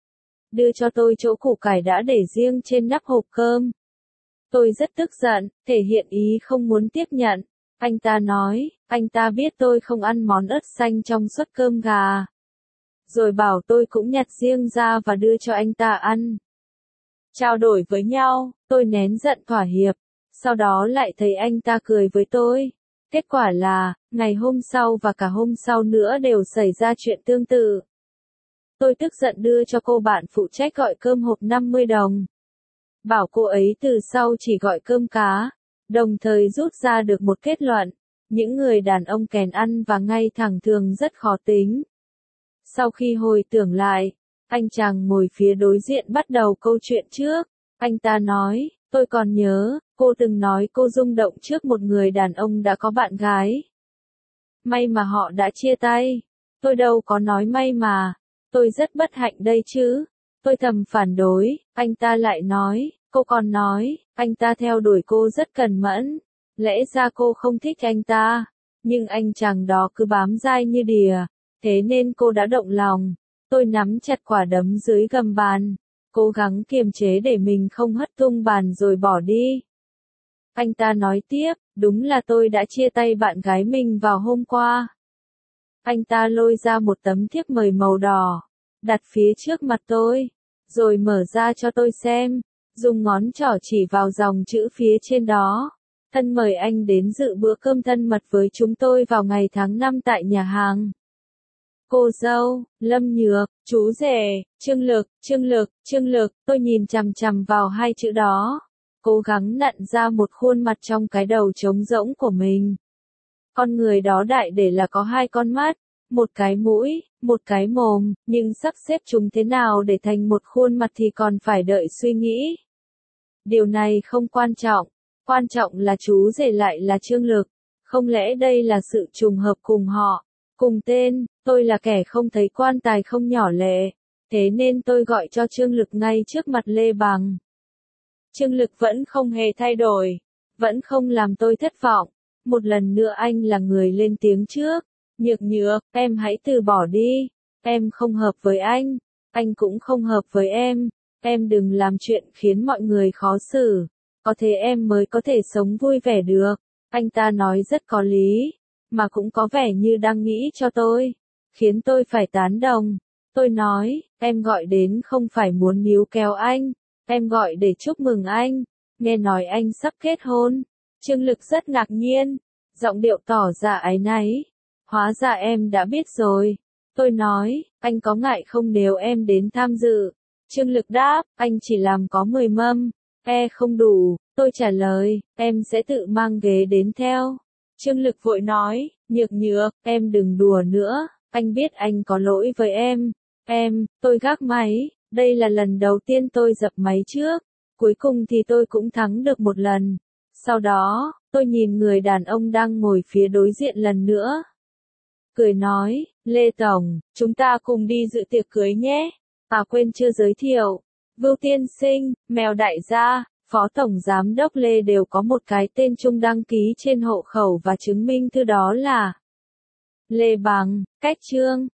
Đưa cho tôi chỗ củ cải đã để riêng trên nắp hộp cơm. Tôi rất tức giận, thể hiện ý không muốn tiếp nhận. Anh ta nói, anh ta biết tôi không ăn món ớt xanh trong suất cơm gà. Rồi bảo tôi cũng nhặt riêng ra và đưa cho anh ta ăn. Trao đổi với nhau, tôi nén giận thỏa hiệp. Sau đó lại thấy anh ta cười với tôi. Kết quả là, ngày hôm sau và cả hôm sau nữa đều xảy ra chuyện tương tự. Tôi tức giận đưa cho cô bạn phụ trách gọi cơm hộp năm mươi đồng. Bảo cô ấy từ sau chỉ gọi cơm cá, đồng thời rút ra được một kết luận. Những người đàn ông kèn ăn và ngay thẳng thường rất khó tính. Sau khi hồi tưởng lại, anh chàng ngồi phía đối diện bắt đầu câu chuyện trước. Anh ta nói, tôi còn nhớ, cô từng nói cô rung động trước một người đàn ông đã có bạn gái. May mà họ đã chia tay. Tôi đâu có nói may mà. Tôi rất bất hạnh đây chứ. Tôi thầm phản đối, anh ta lại nói, cô còn nói, anh ta theo đuổi cô rất cẩn mẫn. Lẽ ra cô không thích anh ta, nhưng anh chàng đó cứ bám dai như đìa, thế nên cô đã động lòng. Tôi nắm chặt quả đấm dưới gầm bàn, cố gắng kiềm chế để mình không hất tung bàn rồi bỏ đi. Anh ta nói tiếp, đúng là tôi đã chia tay bạn gái mình vào hôm qua. Anh ta lôi ra một tấm thiếp mời màu đỏ, đặt phía trước mặt tôi, rồi mở ra cho tôi xem, dùng ngón trỏ chỉ vào dòng chữ phía trên đó. Thân mời anh đến dự bữa cơm thân mật với chúng tôi vào ngày tháng năm tại nhà hàng. Cô dâu, Lâm Nhược, chú rể, Trương Lực, Trương Lực, Trương Lực, tôi nhìn chằm chằm vào hai chữ đó, cố gắng nặn ra một khuôn mặt trong cái đầu trống rỗng của mình. Con người đó đại để là có hai con mắt, một cái mũi, một cái mồm, nhưng sắp xếp chúng thế nào để thành một khuôn mặt thì còn phải đợi suy nghĩ. Điều này không quan trọng, quan trọng là chú rể lại là Trương Lực, không lẽ đây là sự trùng hợp cùng họ, cùng tên. Tôi là kẻ không thấy quan tài không nhỏ lệ, thế nên tôi gọi cho Trương Lực ngay trước mặt Lê Bằng. Trương Lực vẫn không hề thay đổi, vẫn không làm tôi thất vọng. Một lần nữa anh là người lên tiếng trước. Nhược Nhược, em hãy từ bỏ đi. Em không hợp với anh, anh cũng không hợp với em. Em đừng làm chuyện khiến mọi người khó xử. Có thế em mới có thể sống vui vẻ được. Anh ta nói rất có lý, mà cũng có vẻ như đang nghĩ cho tôi, khiến tôi phải tán đồng. Tôi nói, em gọi đến không phải muốn níu kéo anh, em gọi để chúc mừng anh. Nghe nói anh sắp kết hôn. Trương Lực rất ngạc nhiên, giọng điệu tỏ ra áy náy. Hóa ra em đã biết rồi. Tôi nói, anh có ngại không nếu em đến tham dự? Trương Lực đáp, anh chỉ làm có mười mâm, e không đủ. Tôi trả lời, em sẽ tự mang ghế đến theo. Trương Lực vội nói, Nhược Nhược, em đừng đùa nữa, anh biết anh có lỗi với em. Em, tôi gác máy, đây là lần đầu tiên tôi dập máy trước, cuối cùng thì tôi cũng thắng được một lần. Sau đó, tôi nhìn người đàn ông đang ngồi phía đối diện lần nữa. Cười nói, Lê Tổng, chúng ta cùng đi dự tiệc cưới nhé. À quên chưa giới thiệu, Vưu Tiên Sinh, Mèo Đại gia, Phó Tổng Giám đốc Lê đều có một cái tên chung đăng ký trên hộ khẩu và chứng minh thư, đó là Lê Bằng, Cách Trương.